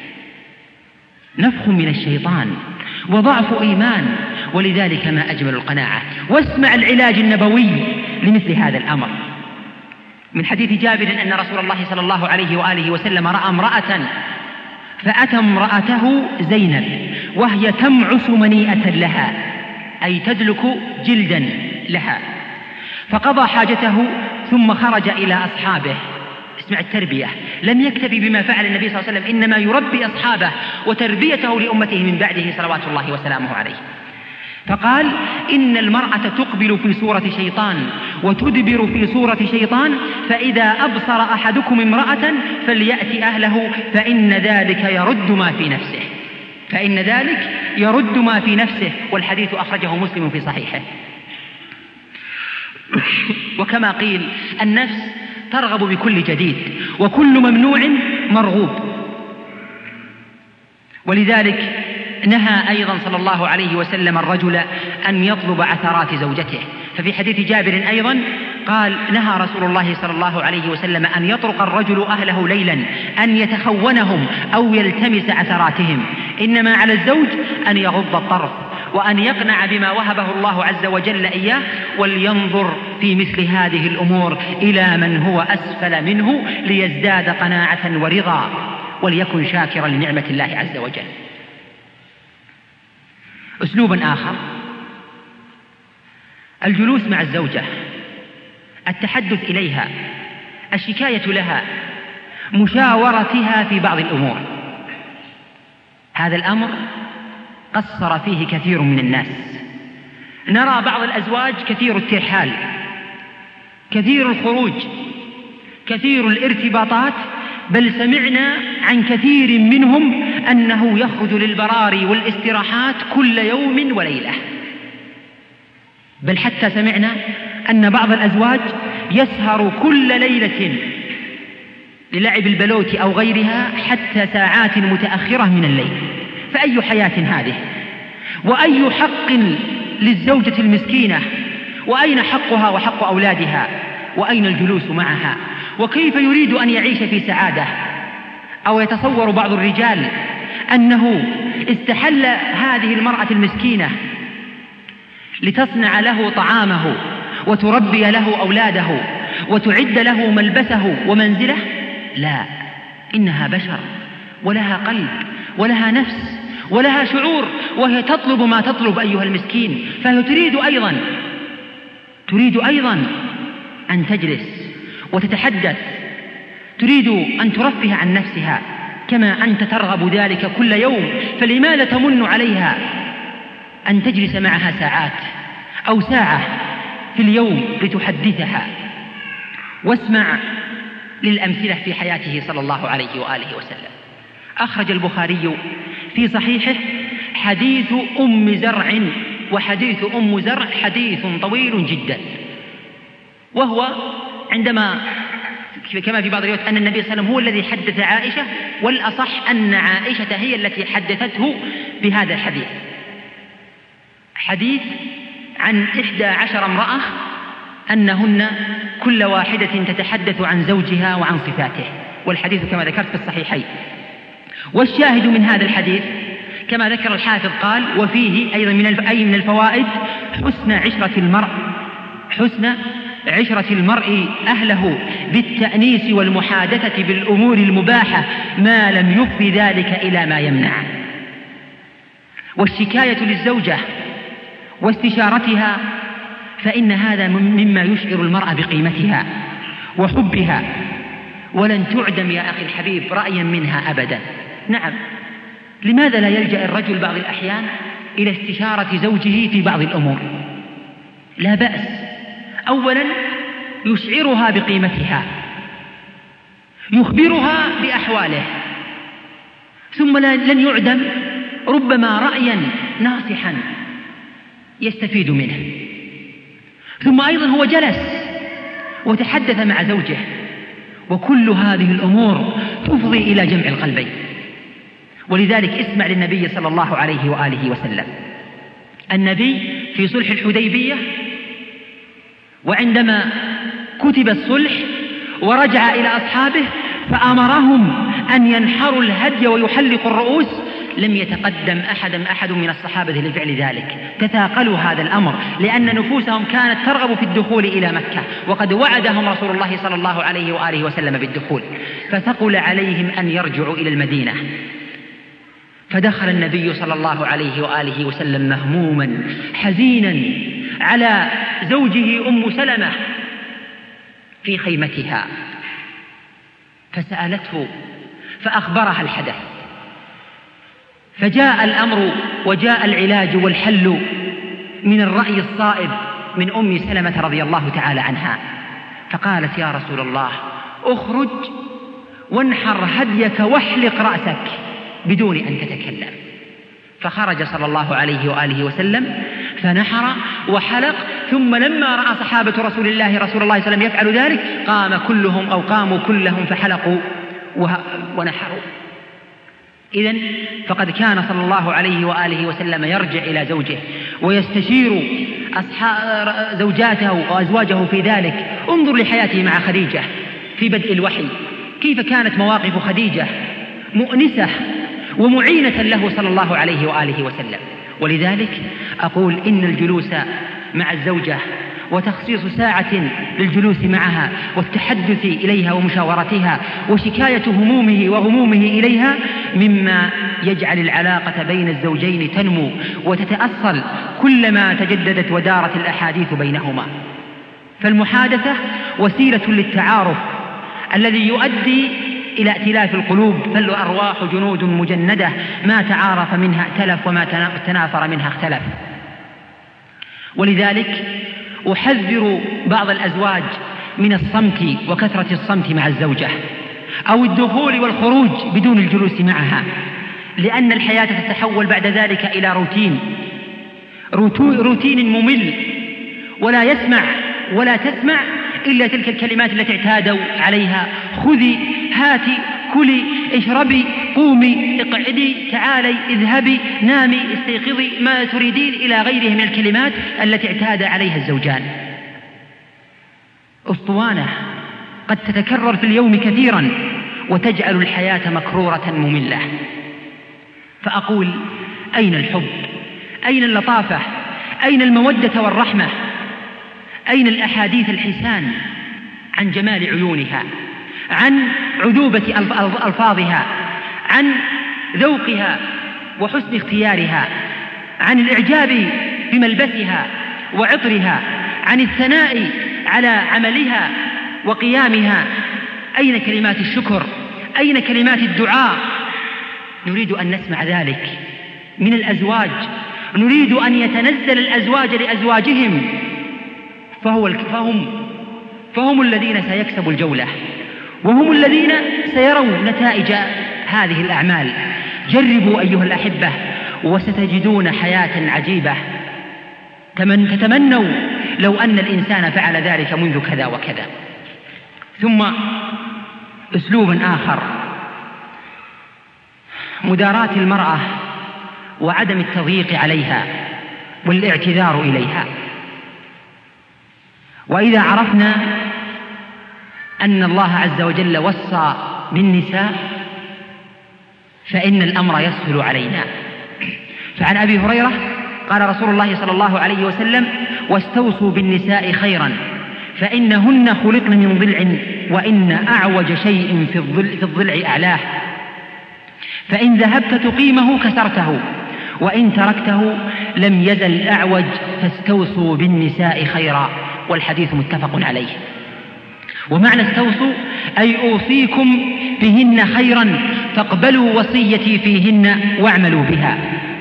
نفخ من الشيطان وضعف إيمان. ولذلك ما أجمل القناعة. واسمع العلاج النبوي لمثل هذا الأمر. من حديث جابر أن رسول الله صلى الله عليه وآله وسلم رأى امرأة فأتى امرأته زينب وهي تمعس منيئة لها، أي تدلك جلدا لها، فقضى حاجته ثم خرج إلى أصحابه. اسمع التربية، لم يكتفي بما فعل النبي صلى الله عليه وسلم، إنما يربي أصحابه وتربيته لأمته من بعده صلوات الله وسلامه عليه. فقال: إن المرأة تقبل في صورة شيطان وتدبر في صورة شيطان، فإذا أبصر أحدكم امرأة فليأتي أهله فإن ذلك يرد ما في نفسه. والحديث أخرجه مسلم في صحيحه. وكما قيل: النفس ترغب بكل جديد وكل ممنوع مرغوب. ولذلك نهى أيضا صلى الله عليه وسلم الرجل أن يطلب عثرات زوجته. ففي حديث جابر أيضا قال: نهى رسول الله صلى الله عليه وسلم أن يطرق الرجل أهله ليلا، أن يتخونهم أو يلتمس عثراتهم، إنما على الزوج أن يغض الطرف وأن يقنع بما وهبه الله عز وجل إياه، ولينظر في مثل هذه الأمور إلى من هو أسفل منه ليزداد قناعة ورضا، وليكن شاكرا لنعمة الله عز وجل. أسلوب آخر: الجلوس مع الزوجة، التحدث إليها، الشكاية لها، مشاورتها في بعض الأمور. هذا الأمر قصر فيه كثير من الناس. نرى بعض الأزواج كثير الترحال، كثير الخروج، كثير الارتباطات، بل سمعنا عن كثير منهم أنه يخرج للبراري والاستراحات كل يوم وليلة. بل حتى سمعنا أن بعض الأزواج يسهر كل ليلة للعب البلوت أو غيرها حتى ساعات متأخرة من الليل. فأي حياة هذه؟ وأي حق للزوجة المسكينة؟ وأين حقها وحق أولادها؟ وأين الجلوس معها؟ وكيف يريد أن يعيش في سعادة؟ أو يتصور بعض الرجال أنه استحل هذه المرأة المسكينة لتصنع له طعامه وتربي له أولاده وتعد له ملبسه ومنزله؟ لا، إنها بشر ولها قلب ولها نفس ولها شعور، وهي تطلب ما تطلب أيها المسكين. فهي تريد أيضا أن تجلس وتتحدث، تريد أن ترفه عن نفسها كما أنت ترغب ذلك كل يوم. فلماذا تمن عليها أن تجلس معها ساعات أو ساعة في اليوم لتحدثها؟ واسمع للأمثلة في حياته صلى الله عليه وآله وسلم. أخرج البخاري في صحيحه حديث أم زرع، وحديث أم زرع حديث طويل جدا، وهو عندما كما في بعض الروايات أن النبي صلى الله عليه وسلم هو الذي حدث عائشة، والأصح أن عائشة هي التي حدثته بهذا الحديث. حديث عن 11 امرأة أنهن كل واحدة تتحدث عن زوجها وعن صفاته، والحديث كما ذكرت في الصحيحين. والشاهد من هذا الحديث كما ذكر الحافظ قال: وفيه أيضا من الفوائد حسن عشرة المرء أهله بالتأنيس والمحادثة بالأمور المباحة ما لم يفضي ذلك إلى ما يمنع. والشكاية للزوجة واستشارتها، فإن هذا مما يشعر المرأة بقيمتها وحبها، ولن تعدم يا أخي الحبيب رأيا منها أبدا. نعم، لماذا لا يلجأ الرجل بعض الأحيان إلى استشارة زوجه في بعض الأمور؟ لا بأس. أولا يشعرها بقيمتها، يخبرها بأحواله، ثم لن يعدم ربما رأيا ناصحا يستفيد منه. ثم أيضا هو جلس وتحدث مع زوجه، وكل هذه الأمور تفضي إلى جمع القلبين. ولذلك اسمع للنبي صلى الله عليه وآله وسلم. النبي في صلح الحديبية، وعندما كتب الصلح ورجع إلى أصحابه فأمرهم أن ينحروا الهدي ويحلقوا الرؤوس لم يتقدم أحد من الصحابة لفعل ذلك، تثاقلوا هذا الأمر لأن نفوسهم كانت ترغب في الدخول إلى مكة، وقد وعدهم رسول الله صلى الله عليه وآله وسلم بالدخول، فثقل عليهم أن يرجعوا إلى المدينة. فدخل النبي صلى الله عليه وآله وسلم مهموما حزينا على زوجه أم سلمة في خيمتها، فسألته فأخبرها الحدث، فجاء الأمر وجاء العلاج والحل من الرأي الصائب من أم سلمة رضي الله تعالى عنها، فقالت: يا رسول الله، اخرج وانحر هديك واحلق رأسك بدون أن تتكلم. فخرج صلى الله عليه وآله وسلم فنحر وحلق، ثم لما رأى صحابة رسول الله صلى الله عليه وسلم يفعل ذلك قاموا كلهم فحلقوا ونحروا. إذن فقد كان صلى الله عليه وآله وسلم يرجع إلى زوجه ويستشير زوجاته وأزواجه في ذلك. انظر لحياته مع خديجة في بدء الوحي، كيف كانت مواقف خديجة مؤنسة ومعينة له صلى الله عليه وآله وسلم. ولذلك أقول إن الجلوس مع الزوجة وتخصيص ساعة للجلوس معها والتحدث إليها ومشاورتها وشكاية همومه وغمومه إليها مما يجعل العلاقة بين الزوجين تنمو وتتأصل كلما تجددت ودارت الأحاديث بينهما. فالمحادثة وسيلة للتعارف الذي يؤدي إلى ائتلاف القلوب، فالأرواح جنود مجندة، ما تعارف منها ائتلف وما تنافر منها اختلف. ولذلك أحذر بعض الأزواج من الصمت وكثرة الصمت مع الزوجة أو الدخول والخروج بدون الجلوس معها، لأن الحياة تتحول بعد ذلك إلى روتين ممل، ولا يسمع ولا تسمع إلا تلك الكلمات التي اعتادوا عليها: خذي، هاتي، كلي، اشربي، قومي، اقعدي، تعالي، اذهبي، نامي، استيقظي، ما تريدين، إلى غيره من الكلمات التي اعتاد عليها الزوجان. أسطوانة قد تتكرر في اليوم كثيرا وتجعل الحياة مكرورة مملة. فأقول: أين الحب؟ أين اللطافة؟ أين المودة والرحمة؟ أين الأحاديث الحسان عن جمال عيونها، عن عذوبة ألفاظها، عن ذوقها وحسن اختيارها، عن الإعجاب بملبسها وعطرها، عن الثناء على عملها وقيامها؟ أين كلمات الشكر؟ أين كلمات الدعاء؟ نريد أن نسمع ذلك من الأزواج، نريد أن يتنزل الأزواج لأزواجهم، فهم الذين سيكسبوا الجولة، وهم الذين سيروا نتائج هذه الأعمال. جربوا أيها الأحبة وستجدون حياة عجيبة تتمنوا لو أن الإنسان فعل ذلك منذ كذا وكذا. ثم أسلوب آخر: مداراة المرأة وعدم التضييق عليها والاعتذار إليها. وإذا عرفنا أن الله عز وجل وصى بالنساء فإن الأمر يسهل علينا. فعن أبي هريرة قال رسول الله صلى الله عليه وسلم: واستوصوا بالنساء خيرا فإنهن خلقن من ضلع وإن أعوج شيء في الضلع أعلاه، فإن ذهبت تقيمه كسرته وإن تركته لم يزل أعوج، فاستوصوا بالنساء خيرا. والحديث متفق عليه. ومعنى استوصوا أي أوصيكم بهن خيرا فاقبلوا وصيتي فيهن واعملوا بها.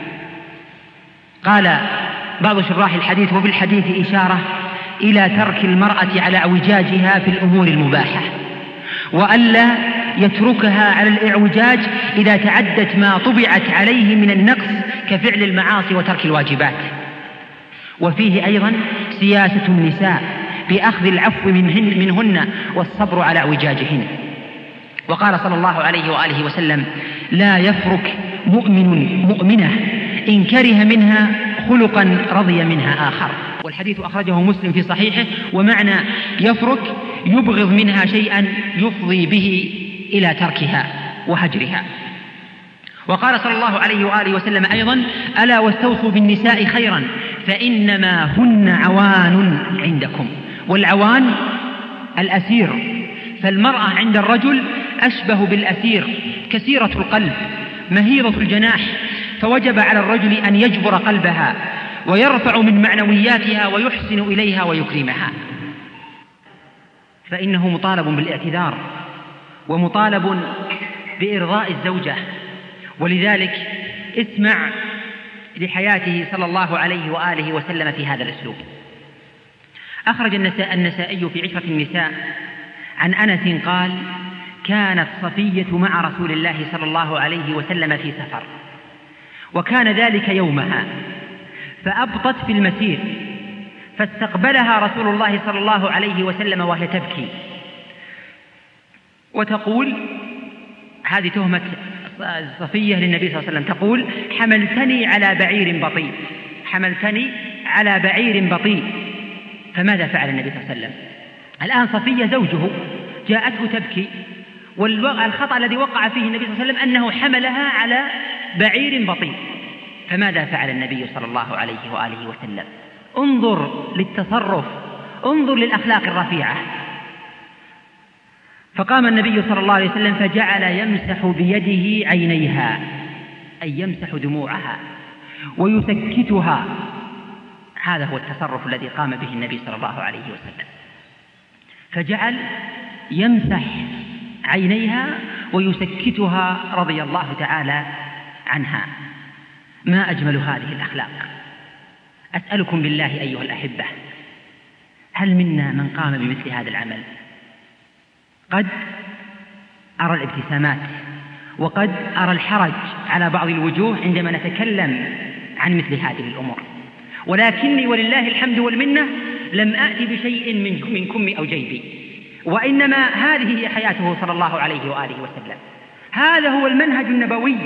قال بعض شراح الحديث: وفي الحديث إشارة إلى ترك المرأة على اعوجاجها في الأمور المباحة، وألا يتركها على الإعوجاج إذا تعدت ما طبعت عليه من النقص كفعل المعاصي وترك الواجبات. وفيه أيضا سياسة النساء بأخذ العفو منهن والصبر على اعوجاجهن. وقال صلى الله عليه وآله وسلم: لا يفرك مؤمن مؤمنة إن كره منها خلقا رضي منها آخر. والحديث أخرجه مسلم في صحيحه. ومعنى يفرك يبغض منها شيئا يفضي به إلى تركها وهجرها. وقال صلى الله عليه وآله وسلم أيضا: ألا واستوصوا بالنساء خيرا فإنما هن عوان عندكم. والعوان الأسير، فالمرأة عند الرجل أشبه بالأسير، كثيرة القلب مهيضة الجناح، فوجب على الرجل أن يجبر قلبها ويرفع من معنوياتها ويحسن إليها ويكرمها، فإنه مطالب بالاعتذار ومطالب بإرضاء الزوجة. ولذلك اسمع لحياته صلى الله عليه وآله وسلم في هذا الأسلوب. أخرج النسائي في عشرة النساء عن أنس قال: كانت صفية مع رسول الله صلى الله عليه وسلم في سفر، وكان ذلك يومها، فأبطت في المسير، فاستقبلها رسول الله صلى الله عليه وسلم وهي تبكي وتقول، هذه تهمة صفية للنبي صلى الله عليه وسلم، تقول: حملتني على بعير بطيء، حملتني على بعير بطيء. فماذا فعل النبي صلى الله عليه وسلم؟ الآن صفية زوجه جاءته تبكي، والخطأ الذي وقع فيه النبي صلى الله عليه وسلم أنه حملها على بعير بطيء. فماذا فعل النبي صلى الله عليه وآله وسلم؟ انظر للتصرف، انظر للأخلاق الرفيعة. فقام النبي صلى الله عليه وسلم فجعل يمسح بيده عينيها، أي يمسح دموعها ويسكتها. هذا هو التصرف الذي قام به النبي صلى الله عليه وسلم، فجعل يمسح عينيها ويسكتها رضي الله تعالى عنها. ما أجمل هذه الأخلاق. أسألكم بالله أيها الأحبة، هل منا من قام بمثل هذا العمل؟ قد أرى الابتسامات وقد أرى الحرج على بعض الوجوه عندما نتكلم عن مثل هذه الأمور، ولكني ولله الحمد والمنة لم آتي بشيء من كمي أو جيبي، وإنما هذه هي حياته صلى الله عليه وآله وسلم. هذا هو المنهج النبوي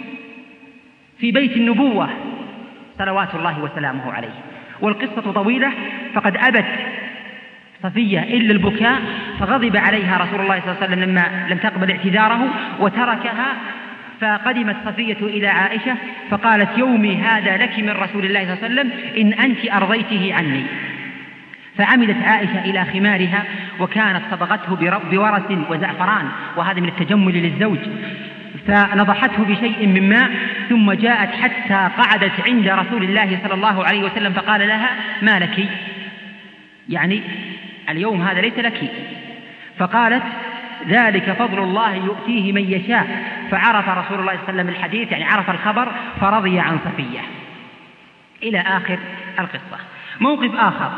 في بيت النبوة صلوات الله وسلامه عليه. والقصة طويلة، فقد أبت صفية إلا البكاء، فغضب عليها رسول الله صلى الله عليه وسلم لما لم تقبل اعتذاره وتركها. فقدمت صفية إلى عائشة فقالت: يومي هذا لك من رسول الله صلى الله عليه وسلم إن أنت أرضيته عني. فعمدت عائشة إلى خمارها، وكانت صبغته بورس وزعفران، وهذا من التجمل للزوج، فنضحته بشيء من ماء، ثم جاءت حتى قعدت عند رسول الله صلى الله عليه وسلم فقال لها: ما لك؟ يعني اليوم هذا ليس لك. فقالت: ذلك فضل الله يؤتيه من يشاء. فعرف رسول الله صلى الله عليه وسلم الحديث، يعني عرف الخبر، فرضي عن صفية، إلى آخر القصة. موقف آخر،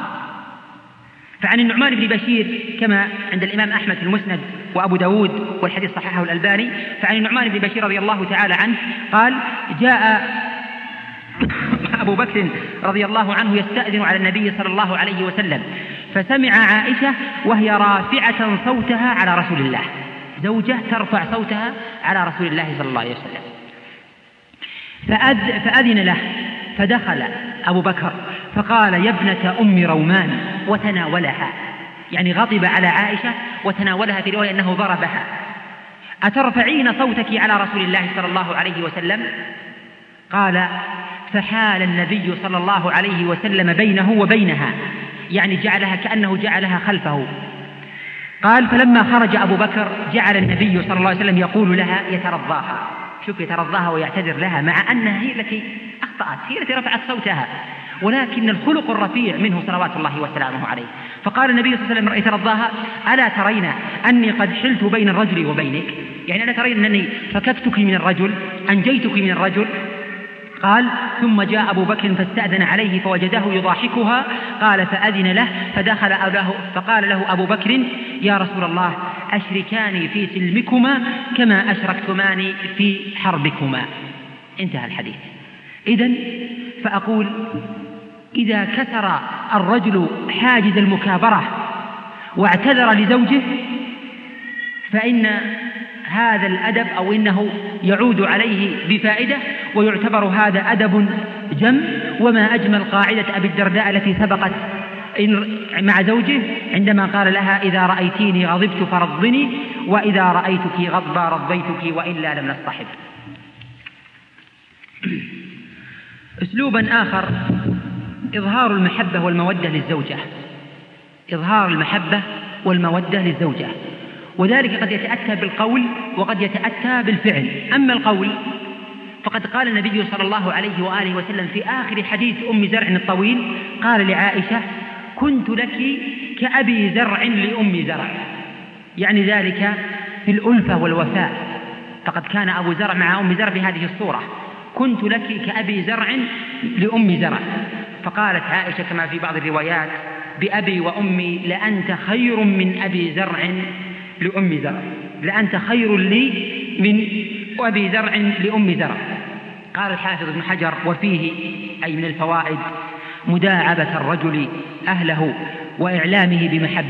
فعن النعمان بن بشير كما عند الإمام أحمد في المسند وأبو داود، والحديث صححه الألباني، فعن النعمان بن بشير رضي الله تعالى عنه قال: جاء أبو بكر رضي الله عنه يستأذن على النبي صلى الله عليه وسلم، فسمع عائشة وهي رافعة صوتها على رسول الله، زوجة ترفع صوتها على رسول الله صلى الله عليه وسلم، فأذن له، فدخل أبو بكر فقال: يا ابنة أم رومان، وتناولها، يعني غضب على عائشة وتناولها، في رواية أنه ضربها. أترفعين صوتك على رسول الله صلى الله عليه وسلم؟ قال: فحال النبي صلى الله عليه وسلم بينه وبينها، يعني جعلها كأنه جعلها خلفه. قال: فلما خرج أبو بكر جعل النبي صلى الله عليه وسلم يقول لها، يترضاها، شوف، يترضاها ويعتذر لها، مع أنها هي التي أخطأت، هي التي رفعت صوتها، ولكن الخلق الرفيع منه صلوات الله وسلامه عليه. فقال النبي صلى الله عليه وسلم يترضاها: ألا ترين أني قد حلت بين الرجل وبينك؟ يعني ألا ترين أنني فككتك من الرجل، أنجيتك من الرجل؟ قال: ثم جاء أبو بكر فاستأذن عليه فوجده يضاحكها. قال: فأذن له فدخل له، فقال له أبو بكر: يا رسول الله، أشركاني في سلمكما كما أشركتماني في حربكما. انتهى الحديث. إذن فأقول: إذا كسر الرجل حاجز المكابرة واعتذر لزوجه، فإن هذا الأدب أو إنه يعود عليه بفائدة، ويعتبر هذا أدب جم. وما أجمل قاعدة أبي الدرداء التي سبقت مع زوجه عندما قال لها: إذا رأيتيني غضبت فرضني، وإذا رأيتك غضبا رضيتك، وإلا لم نصطحب. أسلوبا آخر إظهار المحبة والمودة للزوجة، إظهار المحبة والمودة للزوجة، وذلك قد يتأتى بالقول وقد يتأتى بالفعل. أما القول فقد قال النبي صلى الله عليه وآله وسلم في آخر حديث أم زرع الطويل، قال لعائشة: كنت لك كأبي زرع لأم زرع، يعني ذلك في الألفة والوفاء، فقد كان أبو زرع مع أم زرع بهذه الصورة: كنت لك كأبي زرع لأم زرع. فقالت عائشة كما في بعض الروايات: بأبي وأمي لأنت خير من أبي زرع لأم زرع، لأنت خير لي من أبي زرع لأم زرع. قال الحافظ ابن حجر: وفيه أي من الفوائد مداعبة الرجل أهله وإعلامه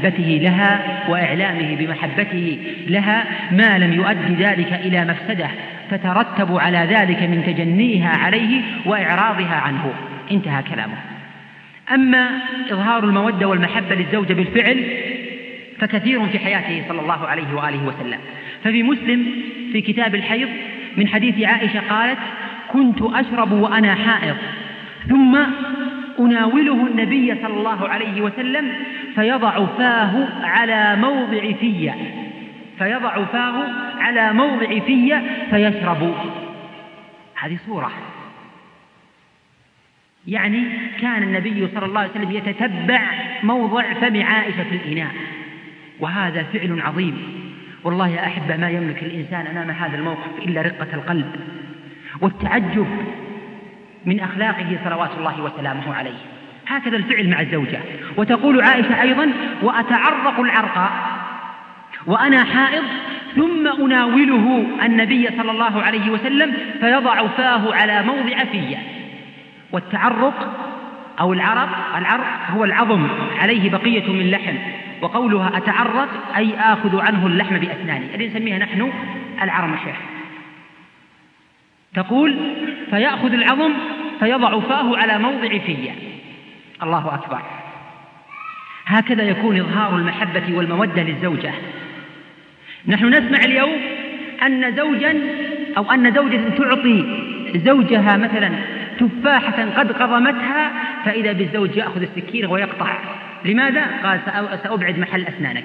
بمحبته لها ما لم يؤدي ذلك إلى مفسدة تترتب على ذلك من تجنيها عليه وإعراضها عنه. انتهى كلامه. أما إظهار المودة والمحبة للزوجة بالفعل فكثير في حياته صلى الله عليه وآله وسلم. ففي مسلم في كتاب الحيض من حديث عائشة قالت: كنت أشرب وأنا حائض ثم أناوله النبي صلى الله عليه وسلم فيضع فاه على موضع في فيشرب. هذه صورة، يعني كان النبي صلى الله عليه وسلم يتتبع موضع فم عائشة في الإناء، وهذا فعل عظيم. والله يا أحبة ما يملك الإنسان أمام هذا الموقف إلا رقة القلب والتعجب من أخلاقه صلوات الله وسلامه عليه. هكذا الفعل مع الزوجة. وتقول عائشة أيضا: وأتعرق العرق وأنا حائض ثم أناوله النبي صلى الله عليه وسلم فيضع فاه على موضع في. والتعرق أو العرق هو العظم عليه بقية من لحم، وقولها أتعرق أي آخذ عنه اللحم بأسناني، اللي نسميها نحن العرمشة. تقول: فيأخذ العظم فيضع فاه على موضع في. الله أكبر. هكذا يكون إظهار المحبة والمودة للزوجة. نحن نسمع اليوم أن زوجة تعطي زوجها مثلا تفاحة قد قضمتها، فإذا بالزوج يأخذ السكين ويقطع. لماذا؟ قال: سأبعد محل أسنانك.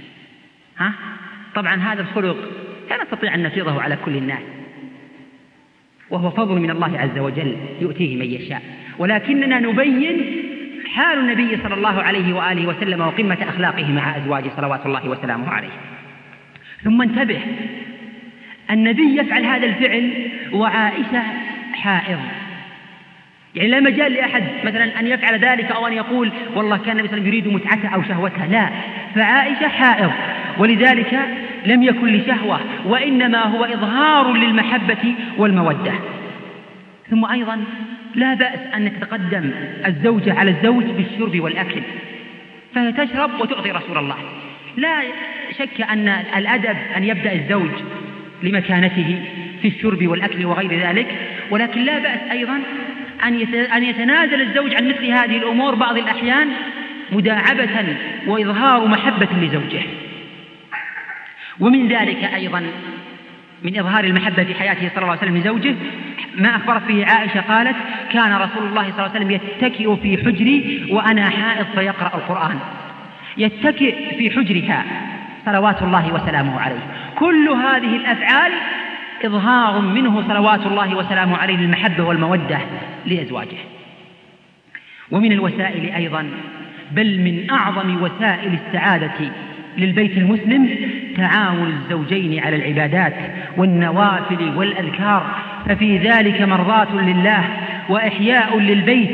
طبعا هذا الخلق لا نستطيع أن نفرضه على كل الناس، وهو فضل من الله عز وجل يؤتيه من يشاء، ولكننا نبين حال النبي صلى الله عليه وآله وسلم وقمة أخلاقه مع أزواجه صلوات الله وسلامه عليه. ثم انتبه، النبي يفعل هذا الفعل وعائشة حائض، يعني لا مجال لأحد مثلا أن يفعل ذلك أو أن يقول والله كان النبي صلى الله عليه وسلم يريد متعتها أو شهوتها، لا، فعائشة حائض، ولذلك لم يكن لشهوة، وإنما هو إظهار للمحبة والمودة. ثم أيضا لا بأس أن تتقدم الزوجة على الزوج بالشرب والأكل، فهي تشرب وتعطي رسول الله. لا شك أن الأدب أن يبدأ الزوج لمكانته في الشرب والأكل وغير ذلك، ولكن لا بأس أيضا أن يتنازل الزوج عن مثل هذه الأمور بعض الأحيان مداعبة وإظهار محبة لزوجه. ومن ذلك أيضا من إظهار المحبة في حياته صلى الله عليه وسلم لزوجه ما أخبرت به عائشة قالت: كان رسول الله صلى الله عليه وسلم يتكئ في حجري وأنا حائض فيقرأ القرآن. يتكئ في حجرها صلوات الله وسلامه عليه. كل هذه الأفعال إظهار منه صلوات الله وسلامه عليه للمحبة والمودة لأزواجه. ومن الوسائل أيضا، بل من أعظم وسائل السعادة للبيت المسلم، تعاون الزوجين على العبادات والنوافل والأذكار، ففي ذلك مرضاة لله وإحياء للبيت،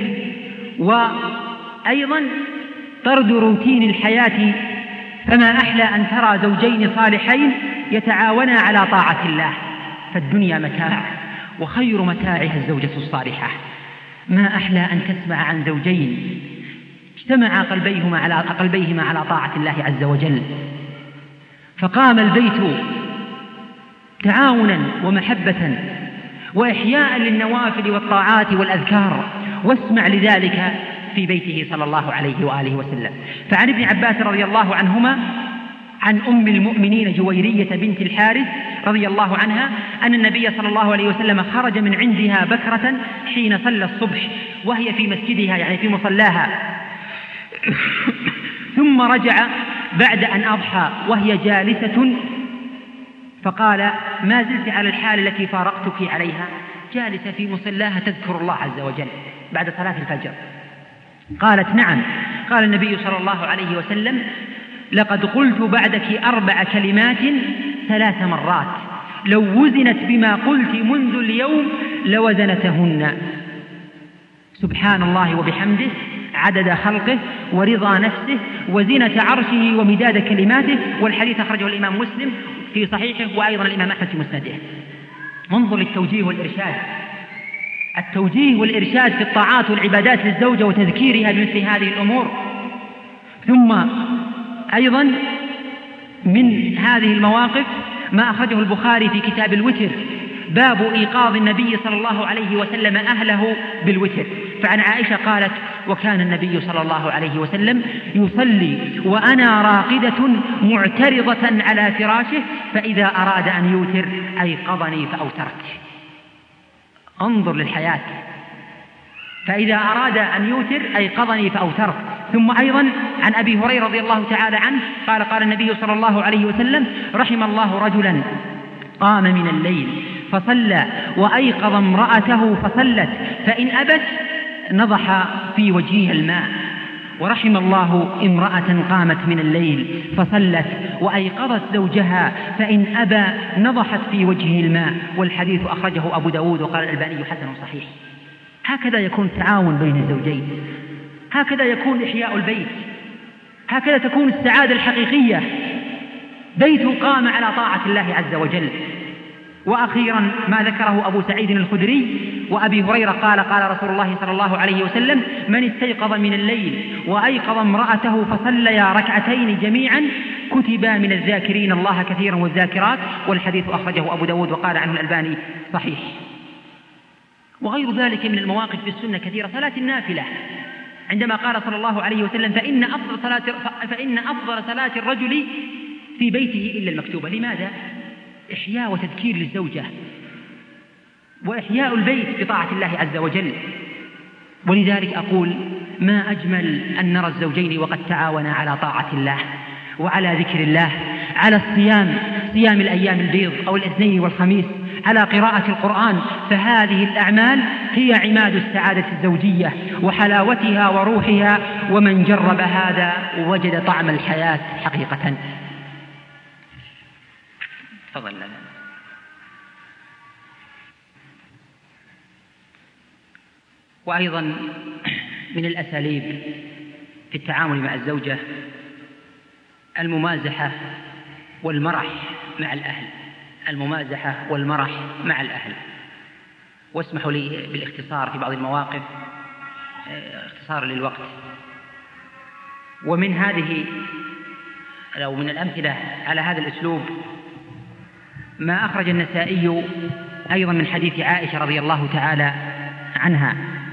وأيضا طرد روتين الحياة. فما أحلى أن ترى زوجين صالحين يتعاونا على طاعة الله، فالدنيا متاع وخير متاعها الزوجة الصالحة. ما أحلى أن تسمع عن زوجين اجتمع قلبيهما على طاعة الله عز وجل، فقام البيت تعاونا ومحبة وإحياء للنوافل والطاعات والأذكار. واسمع لذلك في بيته صلى الله عليه وآله وسلم. فعن ابن عباس رضي الله عنهما عن أم المؤمنين جويرية بنت الحارث رضي الله عنها أن النبي صلى الله عليه وسلم خرج من عندها بكرة حين صلى الصبح وهي في مسجدها يعني في مصلاها، ثم رجع بعد أن أضحى وهي جالسة، فقال: ما زلت على الحال التي فارقتك عليها؟ جالسة في مصلاها تذكر الله عز وجل بعد صلاة الفجر. قالت: نعم. قال النبي صلى الله عليه وسلم: لقد قلت بعدك 4 كلمات 3 مرات، لو وزنت بما قلت منذ اليوم لوزنتهن: سبحان الله وبحمده عدد خلقه ورضا نفسه وزنة عرشه ومداد كلماته. والحديث أخرجه الإمام مسلم في صحيحه وأيضا الإمام أحمد في مسنده. انظر للتوجيه والإرشاد، التوجيه والإرشاد في الطاعات والعبادات للزوجة وتذكيرها بمثل هذه الأمور. ثم أيضا من هذه المواقف ما أخرجه البخاري في كتاب الوتر، باب إيقاظ النبي صلى الله عليه وسلم أهله بالوتر. فعن عائشة قالت: وكان النبي صلى الله عليه وسلم يصلي وأنا راقدة معترضة على فراشه، فإذا أراد أن يوتر أيقظني فأوترت. انظر للحياة، فإذا أراد أن يوتر أيقظني فأوترت. ثم أيضا عن أبي هريرة رضي الله تعالى عنه قال: قال النبي صلى الله عليه وسلم: رحم الله رجلا قام من الليل فصلى وأيقظ امرأته فصلت، فإن أبت نضح في وجهها الماء. ورحم الله امرأة قامت من الليل فصلت وأيقظت زوجها، فإن أبى نضحت في وجهه الماء. والحديث أخرجه أبو داود وقال الألباني حسن صحيح. هكذا يكون التعاون بين الزوجين، هكذا يكون إحياء البيت، هكذا تكون السعادة الحقيقية، بيت قام على طاعة الله عز وجل. وأخيرا ما ذكره أبو سعيد الخدري وأبي هريرة قال: قال رسول الله صلى الله عليه وسلم: من استيقظ من الليل وأيقظ امرأته فصليا ركعتين جميعا كتبا من الذاكرين الله كثيرا والذاكرات. والحديث أخرجه أبو داود وقال عنه الألباني صحيح. وغير ذلك من المواقف في السنة كثيرة. صلاة النافلة عندما قال صلى الله عليه وسلم: فإن أفضل صلاة الرجل في بيته إلا المكتوبة. لماذا؟ إحياء وتذكير للزوجة وإحياء البيت بطاعة الله عز وجل. ولذلك أقول: ما أجمل أن نرى الزوجين وقد تعاونا على طاعة الله وعلى ذكر الله، على الصيام، صيام الأيام البيض أو الاثنين والخميس، على قراءة القرآن. فهذه الأعمال هي عماد السعادة الزوجية وحلاوتها وروحها، ومن جرب هذا وجد طعم الحياة حقيقة. تفضل. وأيضا من الأساليب في التعامل مع الزوجة الممازحة والمرح مع الأهل، الممازحة والمرح مع الأهل. واسمحوا لي بالاختصار في بعض المواقف اختصار للوقت. ومن هذه أو من الأمثلة على هذا الأسلوب ما أخرج النسائي أيضا من حديث عائشة رضي الله تعالى عنها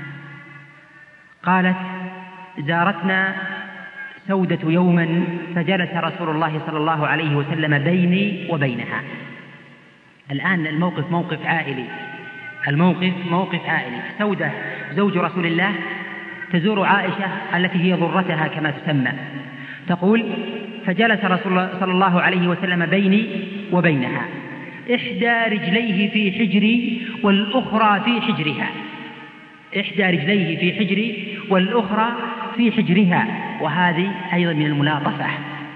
قالت: زارتنا سودة يوما فجلس رسول الله صلى الله عليه وسلم بيني وبينها. الآن الموقف موقف عائلي، الموقف موقف عائلي. سودة زوج رسول الله تزور عائشة التي هي ضرتها كما تسمى، تقول: فجلس رسول الله صلى الله عليه وسلم بيني وبينها، إحدى رجليه في حجري والأخرى في حجرها، إحدى رجليه في حجري والأخرى في حجرها. وهذه أيضا من الملاطفة.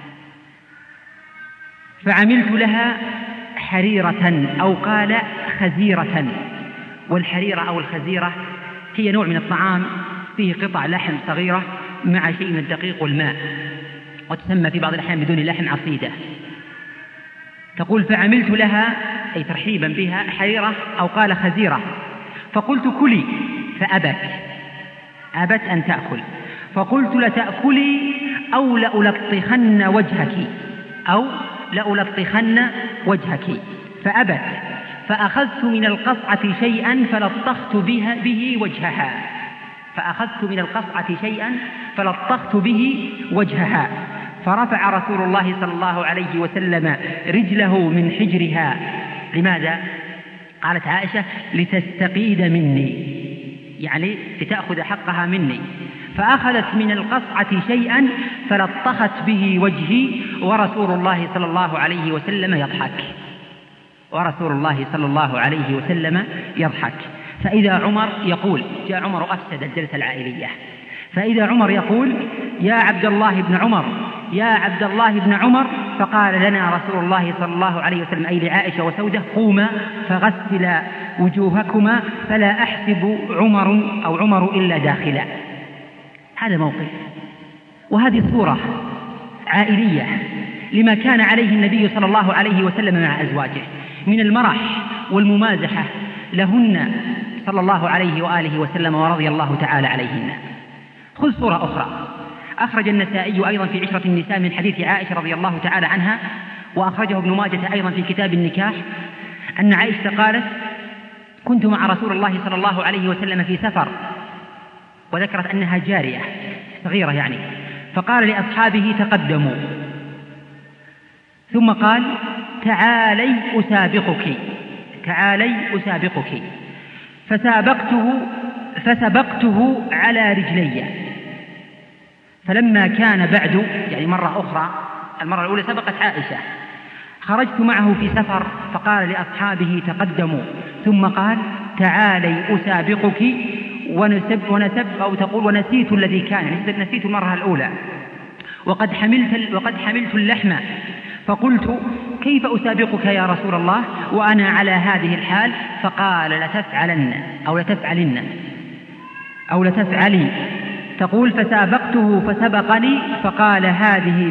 فعملت لها حريرة أو قال خزيرة. والحريرة أو الخزيرة هي نوع من الطعام فيه قطع لحم صغيرة مع شيء من الدقيق والماء، وتسمى في بعض الأحيان بدون لحم عصيدة. تقول: فعملت لها أي ترحيبا بها حريرة أو قال خزيرة، فقلت: كلي، فأبت، أبت أن تأكل. فقلت: لتأكلي أو لألطخن وجهك، أو لألطخن وجهك، فأبت. فأخذت من القصعة شيئا فلطخت به وجهها، فأخذت من القصعة شيئا فلطخت به وجهها، فرفع رسول الله صلى الله عليه وسلم رجله من حجرها. لماذا؟ قالت عائشة: لتستقيد مني، يعني لتأخذ حقها مني. فأخذت من القصعة شيئا فلطخت به وجهي ورسول الله صلى الله عليه وسلم يضحك، ورسول الله صلى الله عليه وسلم يضحك. فإذا عمر يقول، جاء عمر أفسد الجلسة العائلية، فإذا عمر يقول: يا عبد الله بن عمر، يا عبد الله بن عمر، فقال لنا رسول الله صلى الله عليه وسلم، أي لعائشة وسودة: قوما فغسلا وجوهكما فلا أحسب عمر إلا داخلا. هذا موقف، وهذه صورة عائلية لما كان عليه النبي صلى الله عليه وسلم مع أزواجه من المرح والممازحة لهن صلى الله عليه وآله وسلم ورضي الله تعالى عليهن. خذ صورة أخرى، أخرج النسائي أيضا في عشرة النساء من حديث عائشة رضي الله تعالى عنها، وأخرجه ابن ماجة أيضا في كتاب النكاح، أن عائشة قالت: كنت مع رسول الله صلى الله عليه وسلم في سفر، وذكرت أنها جارية صغيرة يعني، فقال لأصحابه: تقدموا، ثم قال: تعالي أسابقك، فسبقته على رجلي، فلما كان بعد، يعني مرة أخرى، المرة الأولى سبقت عائشة، خرجت معه في سفر فقال لأصحابه: تقدموا، ثم قال: تعالي أسابقك، ونسيت الذي كان، نسيت المرة الأولى، وقد حملت اللحم، فقلت: كيف أسابقك يا رسول الله وأنا على هذه الحال؟ فقال: لتفعلي. تقول: فسابقته فسبقني، فقال: هذه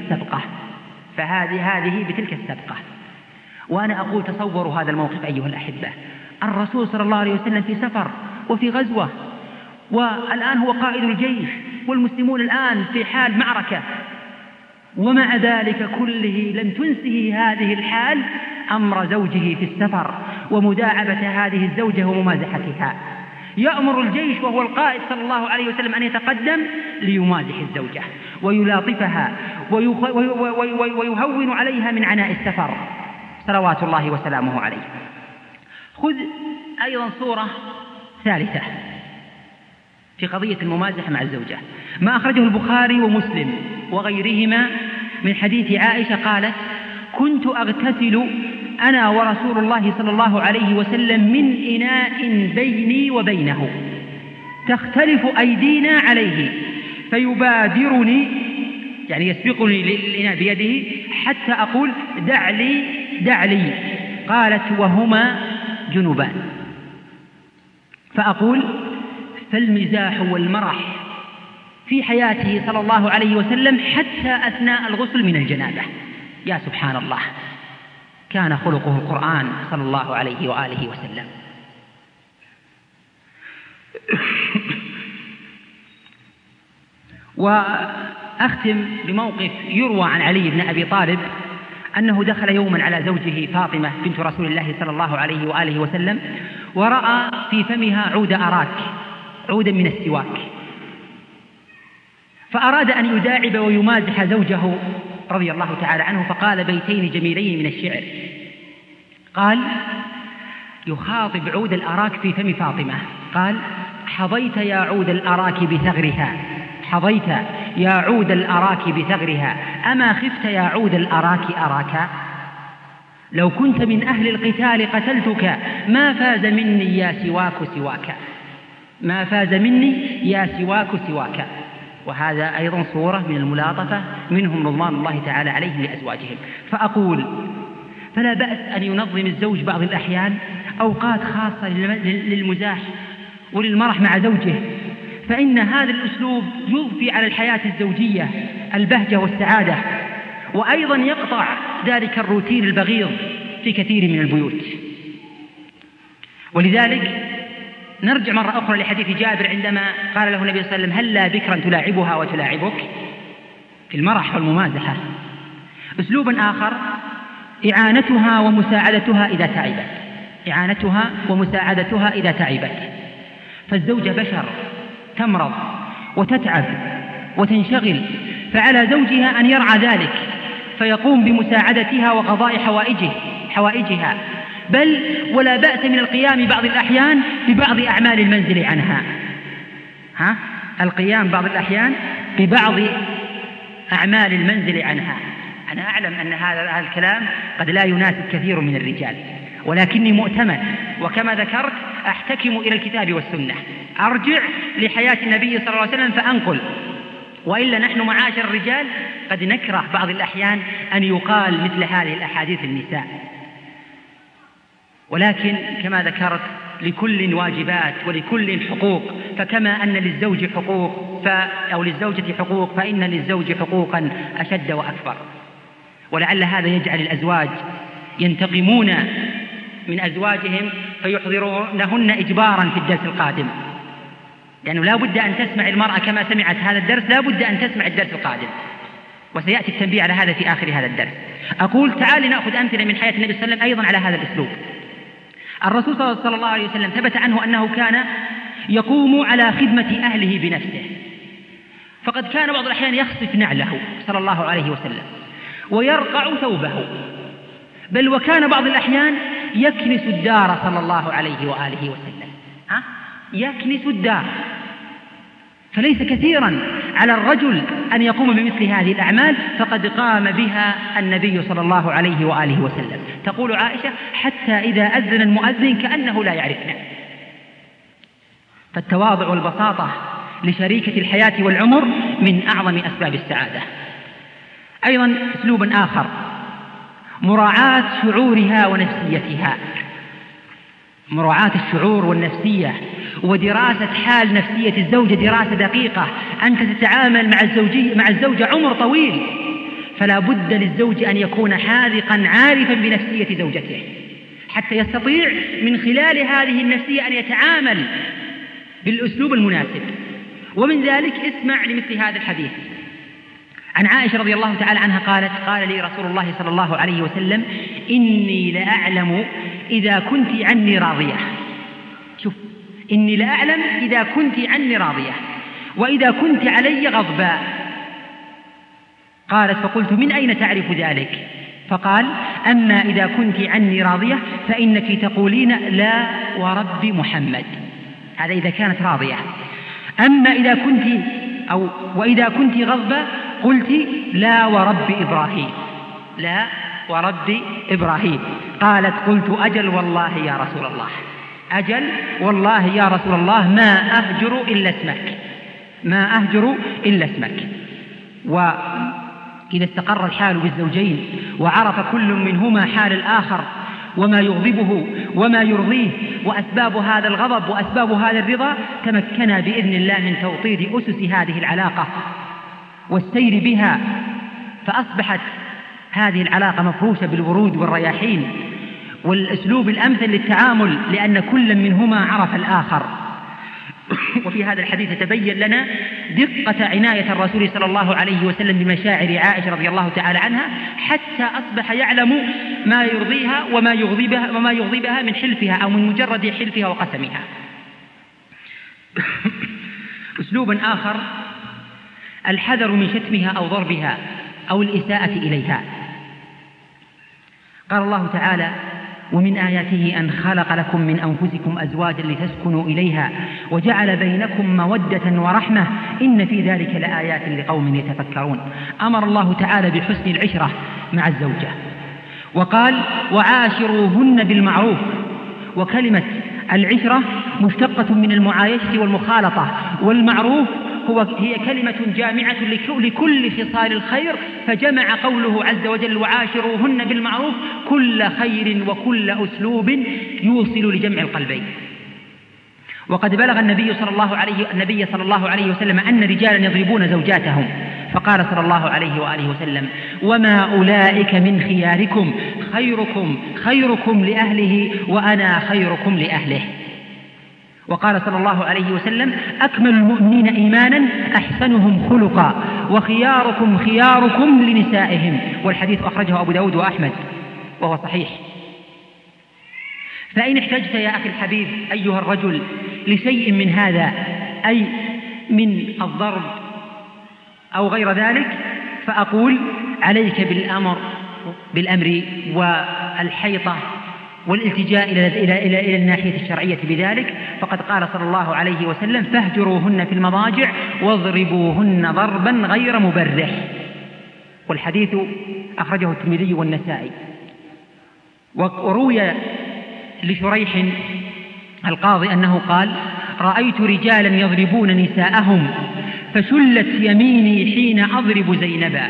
بتلك السبقة. وأنا أقول: تصوروا هذا الموقف أيها الأحبة، الرسول صلى الله عليه وسلم في سفر وفي غزوة، والآن هو قائد الجيش، والمسلمون الآن في حال معركة، ومع ذلك كله لم تنسه هذه الحال أمر زوجه في السفر ومداعبة هذه الزوجة وممازحتها. يأمر الجيش وهو القائد صلى الله عليه وسلم أن يتقدم ليمازح الزوجة ويلاطفها ويهون عليها من عناء السفر صلوات الله وسلامه عليه. خذ أيضا صورة ثالثة في قضية الممازحة مع الزوجة، ما أخرجه البخاري ومسلم وغيرهما من حديث عائشة قالت: كنت أغتسل أنا ورسول الله صلى الله عليه وسلم من إناء بيني وبينه، تختلف أيدينا عليه، فيبادرني، يعني يسبقني للإناء بيده، حتى أقول: دع لي. قالت: وهما جنبان. فأقول: فالمزاح والمرح في حياته صلى الله عليه وسلم حتى أثناء الغسل من الجنابة. يا سبحان الله، كان خلقه القرآن صلى الله عليه وآله وسلم. وأختم بموقف يروى عن علي بن أبي طالب أنه دخل يوما على زوجه فاطمة بنت رسول الله صلى الله عليه وآله وسلم، ورأى في فمها عود أراك، عودا من السواك، فأراد أن يداعب ويمازح زوجه رضي الله تعالى عنه، فقال بيتين جميلين من الشعر، قال يخاطب عود الأراك في فم فاطمة، قال: حظيت يا عود الأراك بثغرها، حظيت يا عود الأراك بثغرها، أما خفت يا عود الأراك أراك، لو كنت من أهل القتال قتلتك، ما فاز مني يا سواك سواك. وهذا أيضا صورة من الملاطفة منهم رضوان الله تعالى عليهم لأزواجهم. فأقول: فلا بأس أن ينظم الزوج بعض الأحيان أوقات خاصة للمزاح وللمرح مع زوجه، فإن هذا الأسلوب يضفي على الحياة الزوجية البهجة والسعادة، وأيضا يقطع ذلك الروتين البغيض في كثير من البيوت. ولذلك نرجع مرة أخرى لحديث جابر عندما قال له النبي صلى الله عليه وسلم: هلا بكرا تلاعبها وتلاعبك، في المرح والممازحة. أسلوب آخر: إعانتها ومساعدتها إذا تعبت، فالزوجة بشر تمرض وتتعب وتنشغل، فعلى زوجها أن يرعى ذلك فيقوم بمساعدتها وقضاء حوائجها، بل ولا بأس من القيام بعض الأحيان ببعض أعمال المنزل عنها. القيام بعض الأحيان ببعض أعمال المنزل عنها. أنا أعلم أن هذا الكلام قد لا يناسب كثير من الرجال، ولكني مؤتمن، وكما ذكرت أحتكم إلى الكتاب والسنة، أرجع لحياة النبي صلى الله عليه وسلم فأنقل، وإلا نحن معاشر الرجال قد نكره بعض الأحيان أن يقال مثل هذه الأحاديث النساء. ولكن كما ذكرت لكل واجبات ولكل حقوق، فكما أن للزوج حقوق أو للزوجة حقوق فإن للزوج حقوقا أشد وأكبر. ولعل هذا يجعل الأزواج ينتقمون من أزواجهم فيحضرونهن إجبارا في الدرس القادم، لأنه لا بد أن تسمع المرأة كما سمعت هذا الدرس، لا بد أن تسمع الدرس القادم، وسيأتي التنبيه على هذا في آخر هذا الدرس. أقول تعال نأخذ أمثلة من حياة النبي صلى الله عليه وسلم أيضا على هذا الأسلوب. الرسول صلى الله عليه وسلم ثبت عنه أنه كان يقوم على خدمة أهله بنفسه، فقد كان بعض الأحيان يخصف نعله صلى الله عليه وسلم ويرقع ثوبه، بل وكان بعض الأحيان يكنس الدار صلى الله عليه وآله وسلم. يكنس الدار. فليس كثيرا على الرجل أن يقوم بمثل هذه الأعمال، فقد قام بها النبي صلى الله عليه وآله وسلم. تقول عائشة: حتى إذا أذن المؤذن كأنه لا يعرفنا. فالتواضع والبساطة لشريكة الحياة والعمر من أعظم أسباب السعادة. أيضا أسلوب آخر: مراعاة شعورها ونفسيتها. مراعاة الشعور والنفسية ودراسة حال نفسية الزوجة دراسة دقيقة. أنت تتعامل مع الزوجة عمر طويل، فلا بد للزوج أن يكون حاذقا عارفا بنفسية زوجته حتى يستطيع من خلال هذه النفسية أن يتعامل بالأسلوب المناسب. ومن ذلك اسمع لمثل هذا الحديث عن عائشة رضي الله تعالى عنها قالت: قال لي رسول الله صلى الله عليه وسلم: إني لأعلم إذا كنت عني راضية. شوف، إني لأعلم إذا كنت عني راضية وإذا كنت علي غضباء. قالت: فقلت: من أين تعرف ذلك؟ فقال: أما إذا كنت عني راضية فإنك تقولين لا ورب محمد. هذا إذا كانت راضية. أما إذا كنت وإذا كنت غضبة قلت: لا ورب إبراهيم. لا ورب إبراهيم. قالت: قلت: أجل والله يا رسول الله، أجل والله يا رسول الله، ما أهجر إلا اسمك، ما أهجر إلا اسمك. وإذا استقر الحال بالزوجين وعرف كل منهما حال الآخر وما يغضبه وما يرضيه وأسباب هذا الغضب وأسباب هذا الرضا، تمكنا بإذن الله من توطيد أسس هذه العلاقة والسير بها، فأصبحت هذه العلاقة مفروشة بالورود والرياحين والأسلوب الأمثل للتعامل، لأن كل منهما عرف الآخر. وفي هذا الحديث تبين لنا دقة عناية الرسول صلى الله عليه وسلم بمشاعر عائشة رضي الله تعالى عنها، حتى أصبح يعلم ما يرضيها وما يغضبها من حلفها أو من مجرد حلفها وقسمها. أسلوب آخر: الحذر من شتمها أو ضربها أو الإساءة إليها. قال الله تعالى: ومن آياته أن خلق لكم من أنفسكم أزواجا لتسكنوا إليها وجعل بينكم مودة ورحمة إن في ذلك لآيات لقوم يتفكرون. أمر الله تعالى بحسن العشرة مع الزوجة، وقال: وعاشروهن بالمعروف. وكلمة العشرة مشتقة من المعايشة والمخالطة، والمعروف هي كلمة جامعة لكل خصال الخير، فجمع قوله عز وجل: وعاشروهن بالمعروف كل خير وكل أسلوب يوصل لجمع القلبين. وقد بلغ النبي صلى الله عليه وسلم أن رجالا يضربون زوجاتهم، فقال صلى الله عليه وآله وسلم: وما أولئك من خياركم، خيركم لأهله وأنا خيركم لأهله. وقال صلى الله عليه وسلم: أكمل المؤمنين إيمانا أحسنهم خلقا وخياركم خياركم لنسائهم. والحديث أخرجه أبو داود وأحمد وهو صحيح. فإن احتجت يا أخي الحبيب أيها الرجل لشيء من هذا، أي من الضرب أو غير ذلك، فأقول عليك بالأمر والحيطة والالتجاء إلى الناحية الشرعية بذلك، فقد قال صلى الله عليه وسلم: فاهجروهن في المضاجع واضربوهن ضربا غير مبرح. والحديث أخرجه الترمذي والنسائي. وروي لشريح القاضي أنه قال: رأيت رجالا يضربون نساءهم فشلت يميني حين أضرب زينبا،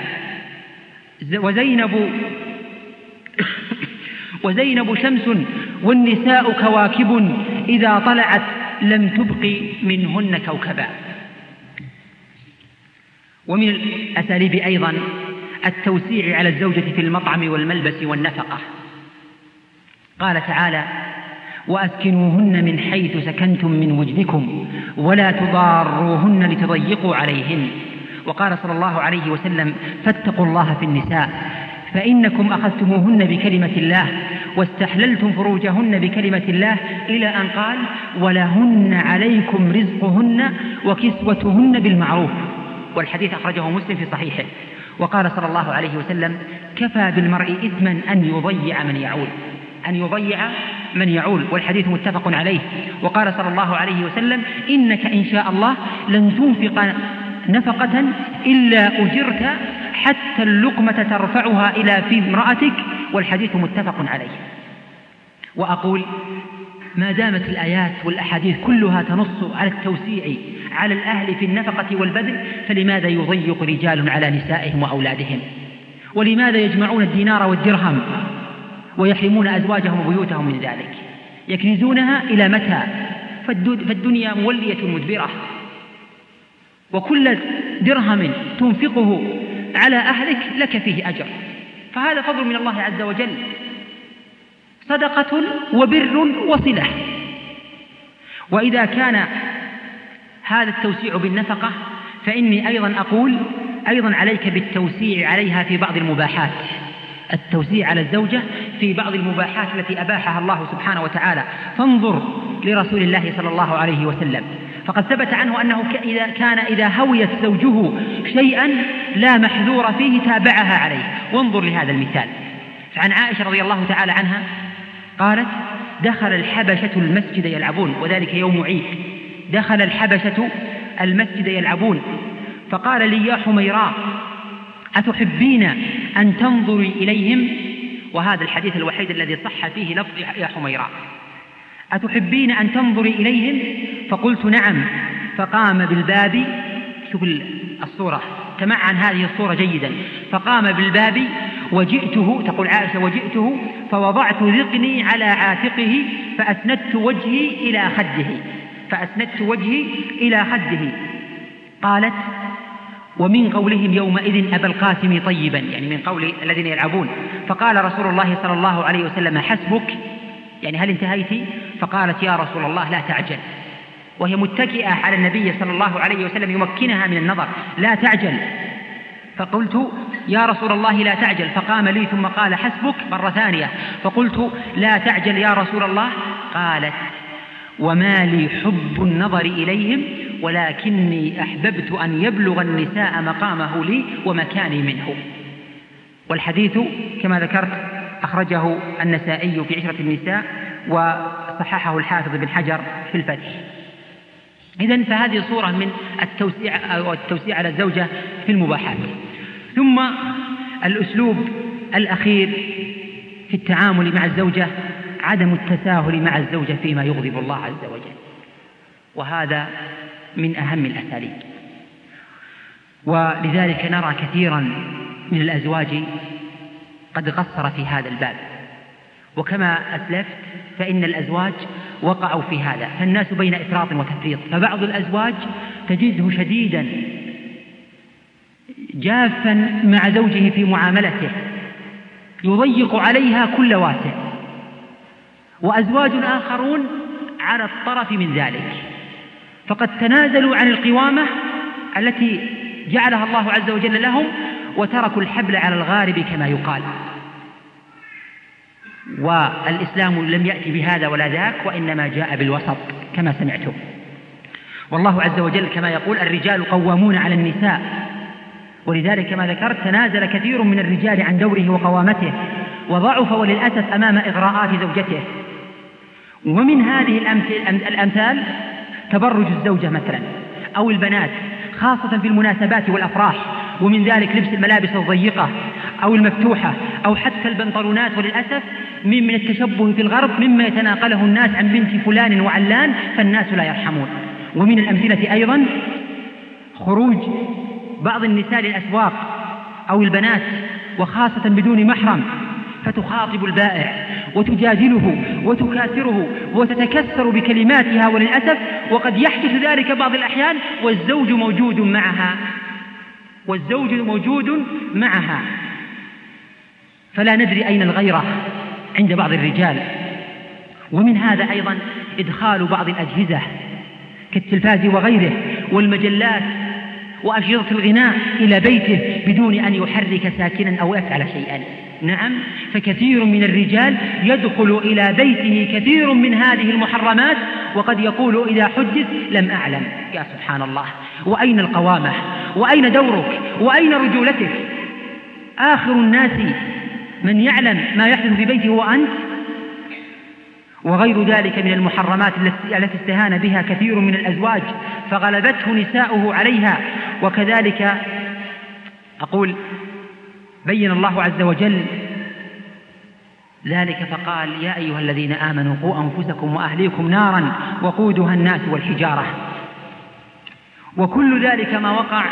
وزينب شمس والنساء كواكب إذا طلعت لم تبق منهن كوكبا. ومن الأساليب أيضا التوسيع على الزوجة في المطعم والملبس والنفقة. قال تعالى: وأسكنوهن من حيث سكنتم من وجدكم ولا تضاروهن لتضيقوا عليهن. وقال صلى الله عليه وسلم: فاتقوا الله في النساء فإنكم أخذتموهن بكلمة الله واستحللتم فروجهن بكلمة الله، إلى أن قال: ولهن عليكم رزقهن وكسوتهن بالمعروف. والحديث أخرجه مسلم في صحيحه. وقال صلى الله عليه وسلم: كفى بالمرء إثما أن يضيع من يعول. والحديث متفق عليه. وقال صلى الله عليه وسلم: إنك إن شاء الله لن تنفق نفقة إلا أجرت حتى اللقمة ترفعها إلى في امرأتك. والحديث متفق عليه. وأقول: ما دامت الآيات والأحاديث كلها تنص على التوسيع على الأهل في النفقة والبذل، فلماذا يضيق رجال على نسائهم وأولادهم؟ ولماذا يجمعون الدينار والدرهم ويحرمون أزواجهم وبيوتهم من ذلك؟ يكنزونها إلى متى؟ فالدنيا مولية مدبرة، وكل درهم تنفقه على أهلك لك فيه أجر، فهذا فضل من الله عز وجل، صدقة وبر وصلة. وإذا كان هذا التوسيع بالنفقة، فإني أيضا أقول أيضا عليك بالتوسيع عليها في بعض المباحات، التوسيع على الزوجة في بعض المباحات التي أباحها الله سبحانه وتعالى. فانظر لرسول الله صلى الله عليه وسلم، فقد ثبت عنه أنه إذا هويت زوجه شيئا لا محذور فيه تابعها عليه. وانظر لهذا المثال. فعن عائشة رضي الله تعالى عنها قالت: دخل الحبشة المسجد يلعبون، وذلك يوم عيد، دخل الحبشة المسجد يلعبون، فقال لي: يا حميراء أتحبين أن تنظري إليهم؟ وهذا الحديث الوحيد الذي صح فيه لفظ يا حميراء. أتحبين أن تنظري إليهم؟ فقلت: نعم. فقام بالباب، شوف الصورة، تمعن هذه الصورة جيدا. فقام بالباب وجئته، تقول عائشة: وجئته فوضعت ذقني على عاتقه فأسندت وجهي إلى خده. قالت: ومن قولهم يومئذ أبا القاسم طيبا، يعني من قول الذين يلعبون. فقال رسول الله صلى الله عليه وسلم: حسبك، يعني هل انتهيت؟ فقالت: يا رسول الله لا تعجل، وهي متكئة على النبي صلى الله عليه وسلم يمكنها من النظر، لا تعجل. فقلت: يا رسول الله لا تعجل. فقام لي ثم قال: حسبك مرة ثانية. فقلت: لا تعجل يا رسول الله. قالت: وما لي حب النظر إليهم ولكني أحببت أن يبلغ النساء مقامه لي ومكاني منه. والحديث كما ذكرت أخرجه النسائي في عشرة النساء، وصححه الحافظ بن حجر في الفتح. إذن فهذه صورة من التوسيع على الزوجة في المباحات. ثم الأسلوب الأخير في التعامل مع الزوجة عدم التساهل مع الزوجة فيما يغضب الله عز وجل، وهذا من أهم الأساليب. ولذلك نرى كثيرا من الأزواج قد قصر في هذا الباب. وكما أسلفت فإن الأزواج وقعوا في هذا، فالناس بين إفراط وتفريط. فبعض الأزواج تجده شديدا جافا مع زوجه في معاملته، يضيق عليها كل واسع، وأزواج آخرون على الطرف من ذلك، فقد تنازلوا عن القوامة التي جعلها الله عز وجل لهم وتركوا الحبل على الغارب كما يقال. والإسلام لم يأتي بهذا ولا ذاك، وإنما جاء بالوسط كما سمعتم. والله عز وجل كما يقول: الرجال قوامون على النساء ولذلك كما ذكرت تنازل كثير من الرجال عن دوره وقوامته وضعف وللأسف أمام إغراءات زوجته. ومن هذه الأمثال تبرج الزوجة مثلا أو البنات خاصة في المناسبات والأفراح، ومن ذلك لبس الملابس الضيقة أو المفتوحة أو حتى البنطلونات، وللأسف من التشبه في الغرب مما يتناقله الناس عن بنت فلان وعلان فالناس لا يرحمون. ومن الأمثلة أيضا خروج بعض النساء للأسواق أو البنات وخاصة بدون محرم فتخاطب البائع وتجادله وتكاثره وتتكسر بكلماتها، وللأسف وقد يحدث ذلك بعض الأحيان والزوج موجود معها فلا ندري أين الغيرة عند بعض الرجال. ومن هذا أيضا إدخال بعض الأجهزة كالتلفاز وغيره والمجلات وأجهزة الغناء إلى بيته بدون أن يحرك ساكنا أو يفعل شيئا. نعم، فكثير من الرجال يدخل إلى بيته كثير من هذه المحرمات وقد يقول إذا حدث لم أعلم. يا سبحان الله، وأين القوامة؟ وأين دورك؟ وأين رجولتك؟ آخر الناس من يعلم ما يحدث في بيته هو أنت. وغير ذلك من المحرمات التي استهان بها كثير من الأزواج فغلبته نساؤه عليها. وكذلك أقول بين الله عز وجل ذلك فقال يا أيها الذين آمنوا قوا أنفسكم وأهليكم نارا وقودها الناس والحجارة. وكل ذلك ما وقع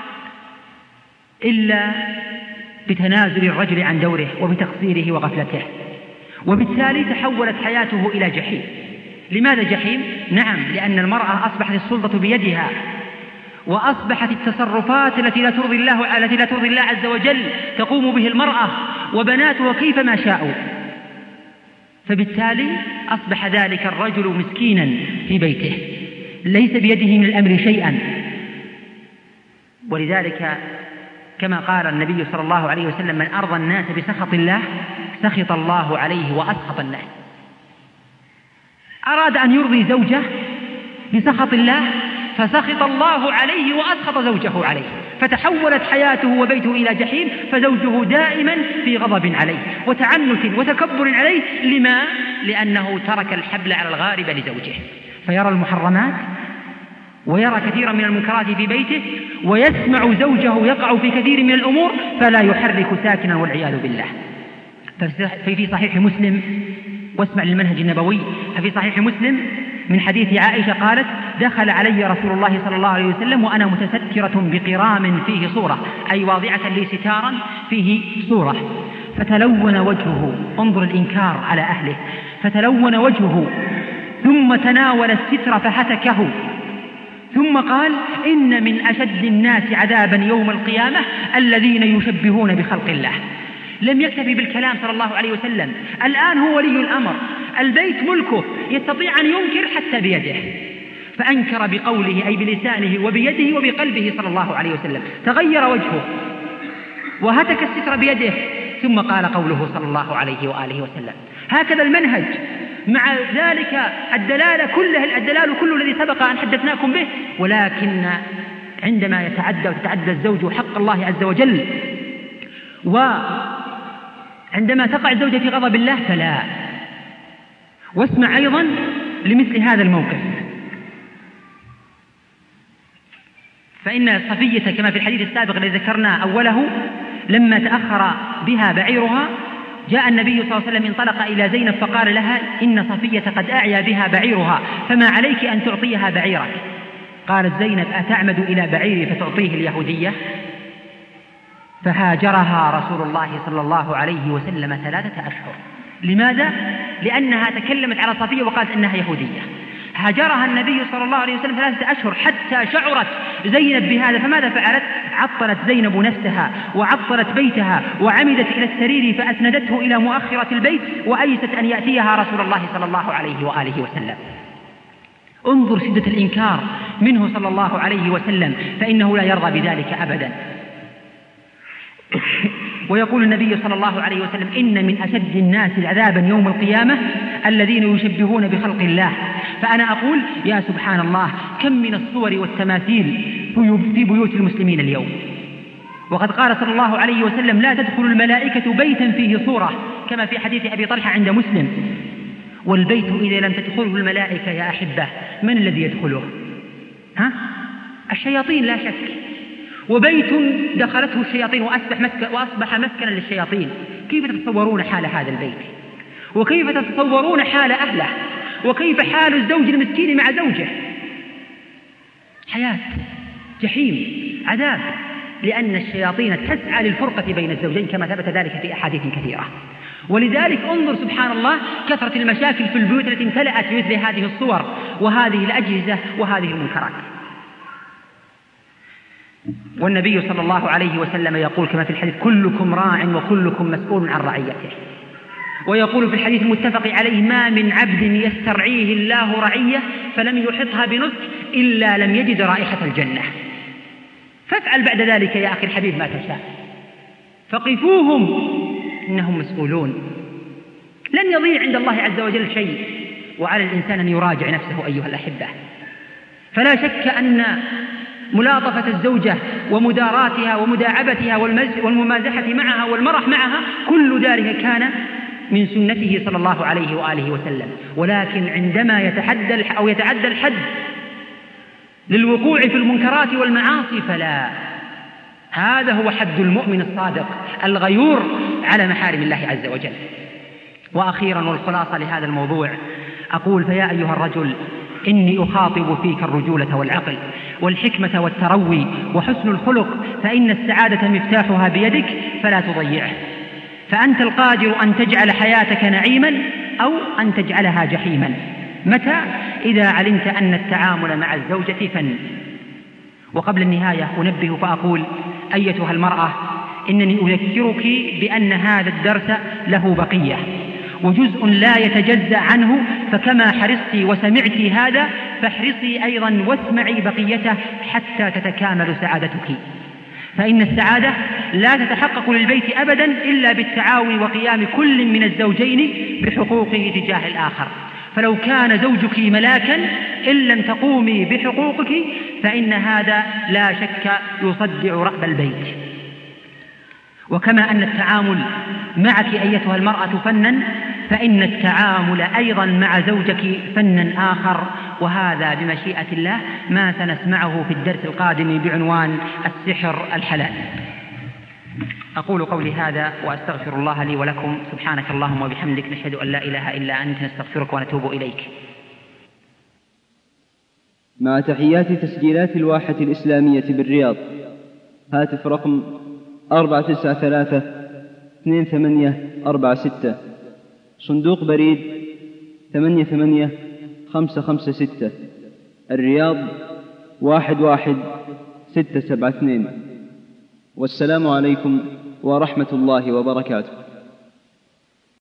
إلا بتنازل الرجل عن دوره وبتقصيره وغفلته، وبالتالي تحولت حياته إلى جحيم. لماذا جحيم؟ نعم، لأن المرأة أصبحت السلطة بيدها وأصبحت التصرفات التي لا ترضي الله عز وجل تقوم به المرأة وبناتها كيفما شاءوا، فبالتالي أصبح ذلك الرجل مسكينا في بيته ليس بيده من الأمر شيئا. ولذلك كما قال النبي صلى الله عليه وسلم من أرضى الناس بسخط الله سخط الله عليه وأسخط الناس. أراد أن يرضي زوجه بسخط الله فسخط الله عليه وأسخط زوجه عليه، فتحولت حياته وبيته إلى جحيم، فزوجه دائما في غضب عليه وتعنت وتكبر عليه. لما؟ لأنه ترك الحبل على الغارب لزوجه، فيرى المحرمات ويرى كثيرا من المنكرات في بيته ويسمع زوجه يقع في كثير من الأمور فلا يحرك ساكنا والعياذ بالله. ففي صحيح مسلم، واسمع للمنهج النبوي، ففي صحيح مسلم من حديث عائشة قالت دخل علي رسول الله صلى الله عليه وسلم وأنا متسترة بقرام فيه صورة، أي واضعة لي ستارا فيه صورة، فتلون وجهه، انظر الإنكار على أهله، فتلون وجهه ثم تناول الستر فهتكه ثم قال إن من أشد الناس عذابا يوم القيامة الذين يشبهون بخلق الله. لم يكتفي بالكلام صلى الله عليه وسلم، الآن هو ولي الأمر، البيت ملكه، يستطيع أن ينكر حتى بيده، فأنكر بقوله أي بلسانه وبيده وبقلبه صلى الله عليه وسلم، تغير وجهه وهتك الستر بيده، ثم قال قوله صلى الله عليه وآله وسلم. هكذا المنهج، مع ذلك الدلالة كل الذي سبق أن حدثناكم به، ولكن عندما يتعدى الزوج حق الله عز وجل وعندما تقع الزوجة في غضب الله فلا. واسمع أيضا لمثل هذا الموقف، فإن صفية كما في الحديث السابق الذي ذكرنا أوله لما تأخر بها بعيرها جاء النبي صلى الله عليه وسلم انطلق إلى زينب فقال لها إن صفية قد أعيا بها بعيرها فما عليك أن تعطيها بعيرك. قالت زينب أتعمد إلى بعيري فتعطيه اليهودية؟ فهاجرها رسول الله صلى الله عليه وسلم 3 أشهر. لماذا؟ لأنها تكلمت على صفية وقالت أنها يهودية. هاجرها النبي صلى الله عليه وسلم 3 أشهر حتى شعرت زينب بهذا، فماذا فعلت؟ عطلت زينب نفسها وعطلت بيتها وعمدت إلى السرير فأسندته إلى مؤخرة البيت وأيست أن يأتيها رسول الله صلى الله عليه وآله وسلم. انظر شدة الإنكار منه صلى الله عليه وسلم، فإنه لا يرضى بذلك أبدا. ويقول النبي صلى الله عليه وسلم إن من أشد الناس عذابا يوم القيامة الذين يشبهون بخلق الله. فأنا أقول يا سبحان الله كم من الصور والتماثيل في بيوت المسلمين اليوم، وقد قال صلى الله عليه وسلم: لا تدخل الملائكة بيتا فيه صورة، كما في حديث أبي طلحة عند مسلم. والبيت إذا لم تدخله الملائكة يا أحبة من الذي يدخله؟ الشياطين لا شك. وبيت دخلته الشياطين وأصبح مسكنا للشياطين، كيف تتصورون حال هذا البيت؟ وكيف تتصورون حال أهله؟ وكيف حال الزوج المسكين مع زوجه؟ حياة، جحيم، عذاب، لأن الشياطين تسعى للفرقة بين الزوجين كما ثبت ذلك في أحاديث كثيرة. ولذلك انظر سبحان الله كثرة المشاكل في البيوت التي امتلأت بمثل هذه الصور وهذه الأجهزة وهذه المنكرات. والنبي صلى الله عليه وسلم يقول كما في الحديث: كلكم راع وكلكم مسؤول عن رعيته. ويقول في الحديث المتفق عليه: ما من عبد يسترعيه الله رعية فلم يحطها بنصح إلا لم يجد رائحة الجنة. فافعل بعد ذلك يا أخي الحبيب ما تشاء، فقفوهم إنهم مسؤولون، لن يضيع عند الله عز وجل شيء، وعلى الإنسان أن يراجع نفسه أيها الأحبة. فلا شك أن ملاطفة الزوجة ومداراتها ومداعبتها والممازحة معها والمرح معها كل ذلك كان من سنته صلى الله عليه وآله وسلم. ولكن عندما يتعدى الحد للوقوع في المنكرات والمعاصي فلا، هذا هو حد المؤمن الصادق الغيور على محارم الله عز وجل. وأخيرا والخلاصة لهذا الموضوع أقول: فيا أيها الرجل إني أخاطب فيك الرجولة والعقل والحكمة والتروي وحسن الخلق، فإن السعادة مفتاحها بيدك فلا تضيعه. فأنت القادر أن تجعل حياتك نعيما أو أن تجعلها جحيما. متى؟ إذا علمت أن التعامل مع الزوجة فن. وقبل النهاية أنبه فأقول: أيتها المرأة، إنني أذكرك بأن هذا الدرس له بقية وجزء لا يتجزأ عنه، فكما حرصتي وسمعتي هذا فاحرصي أيضا واسمعي بقيته حتى تتكامل سعادتك. فإن السعادة لا تتحقق للبيت أبدا إلا بالتعاون وقيام كل من الزوجين بحقوقه تجاه الآخر. فلو كان زوجك ملاكا إن لم تقومي بحقوقك فإن هذا لا شك يصدع رأب البيت. وكما أن التعامل معك أيتها المرأة فنا، فإن التعامل أيضا مع زوجك فنا آخر، وهذا بمشيئة الله ما سنسمعه في الدرس القادم بعنوان السحر الحلال. أقول قولي هذا وأستغفر الله لي ولكم. سبحانك اللهم وبحمدك، نشهد أن لا إله إلا أنت، نستغفرك ونتوب إليك.
مع تحيات تسجيلات الواحة الإسلامية بالرياض. هاتف رقم 493-2846، صندوق بريد 88556، الرياض 11672. والسلام عليكم ورحمة الله وبركاته.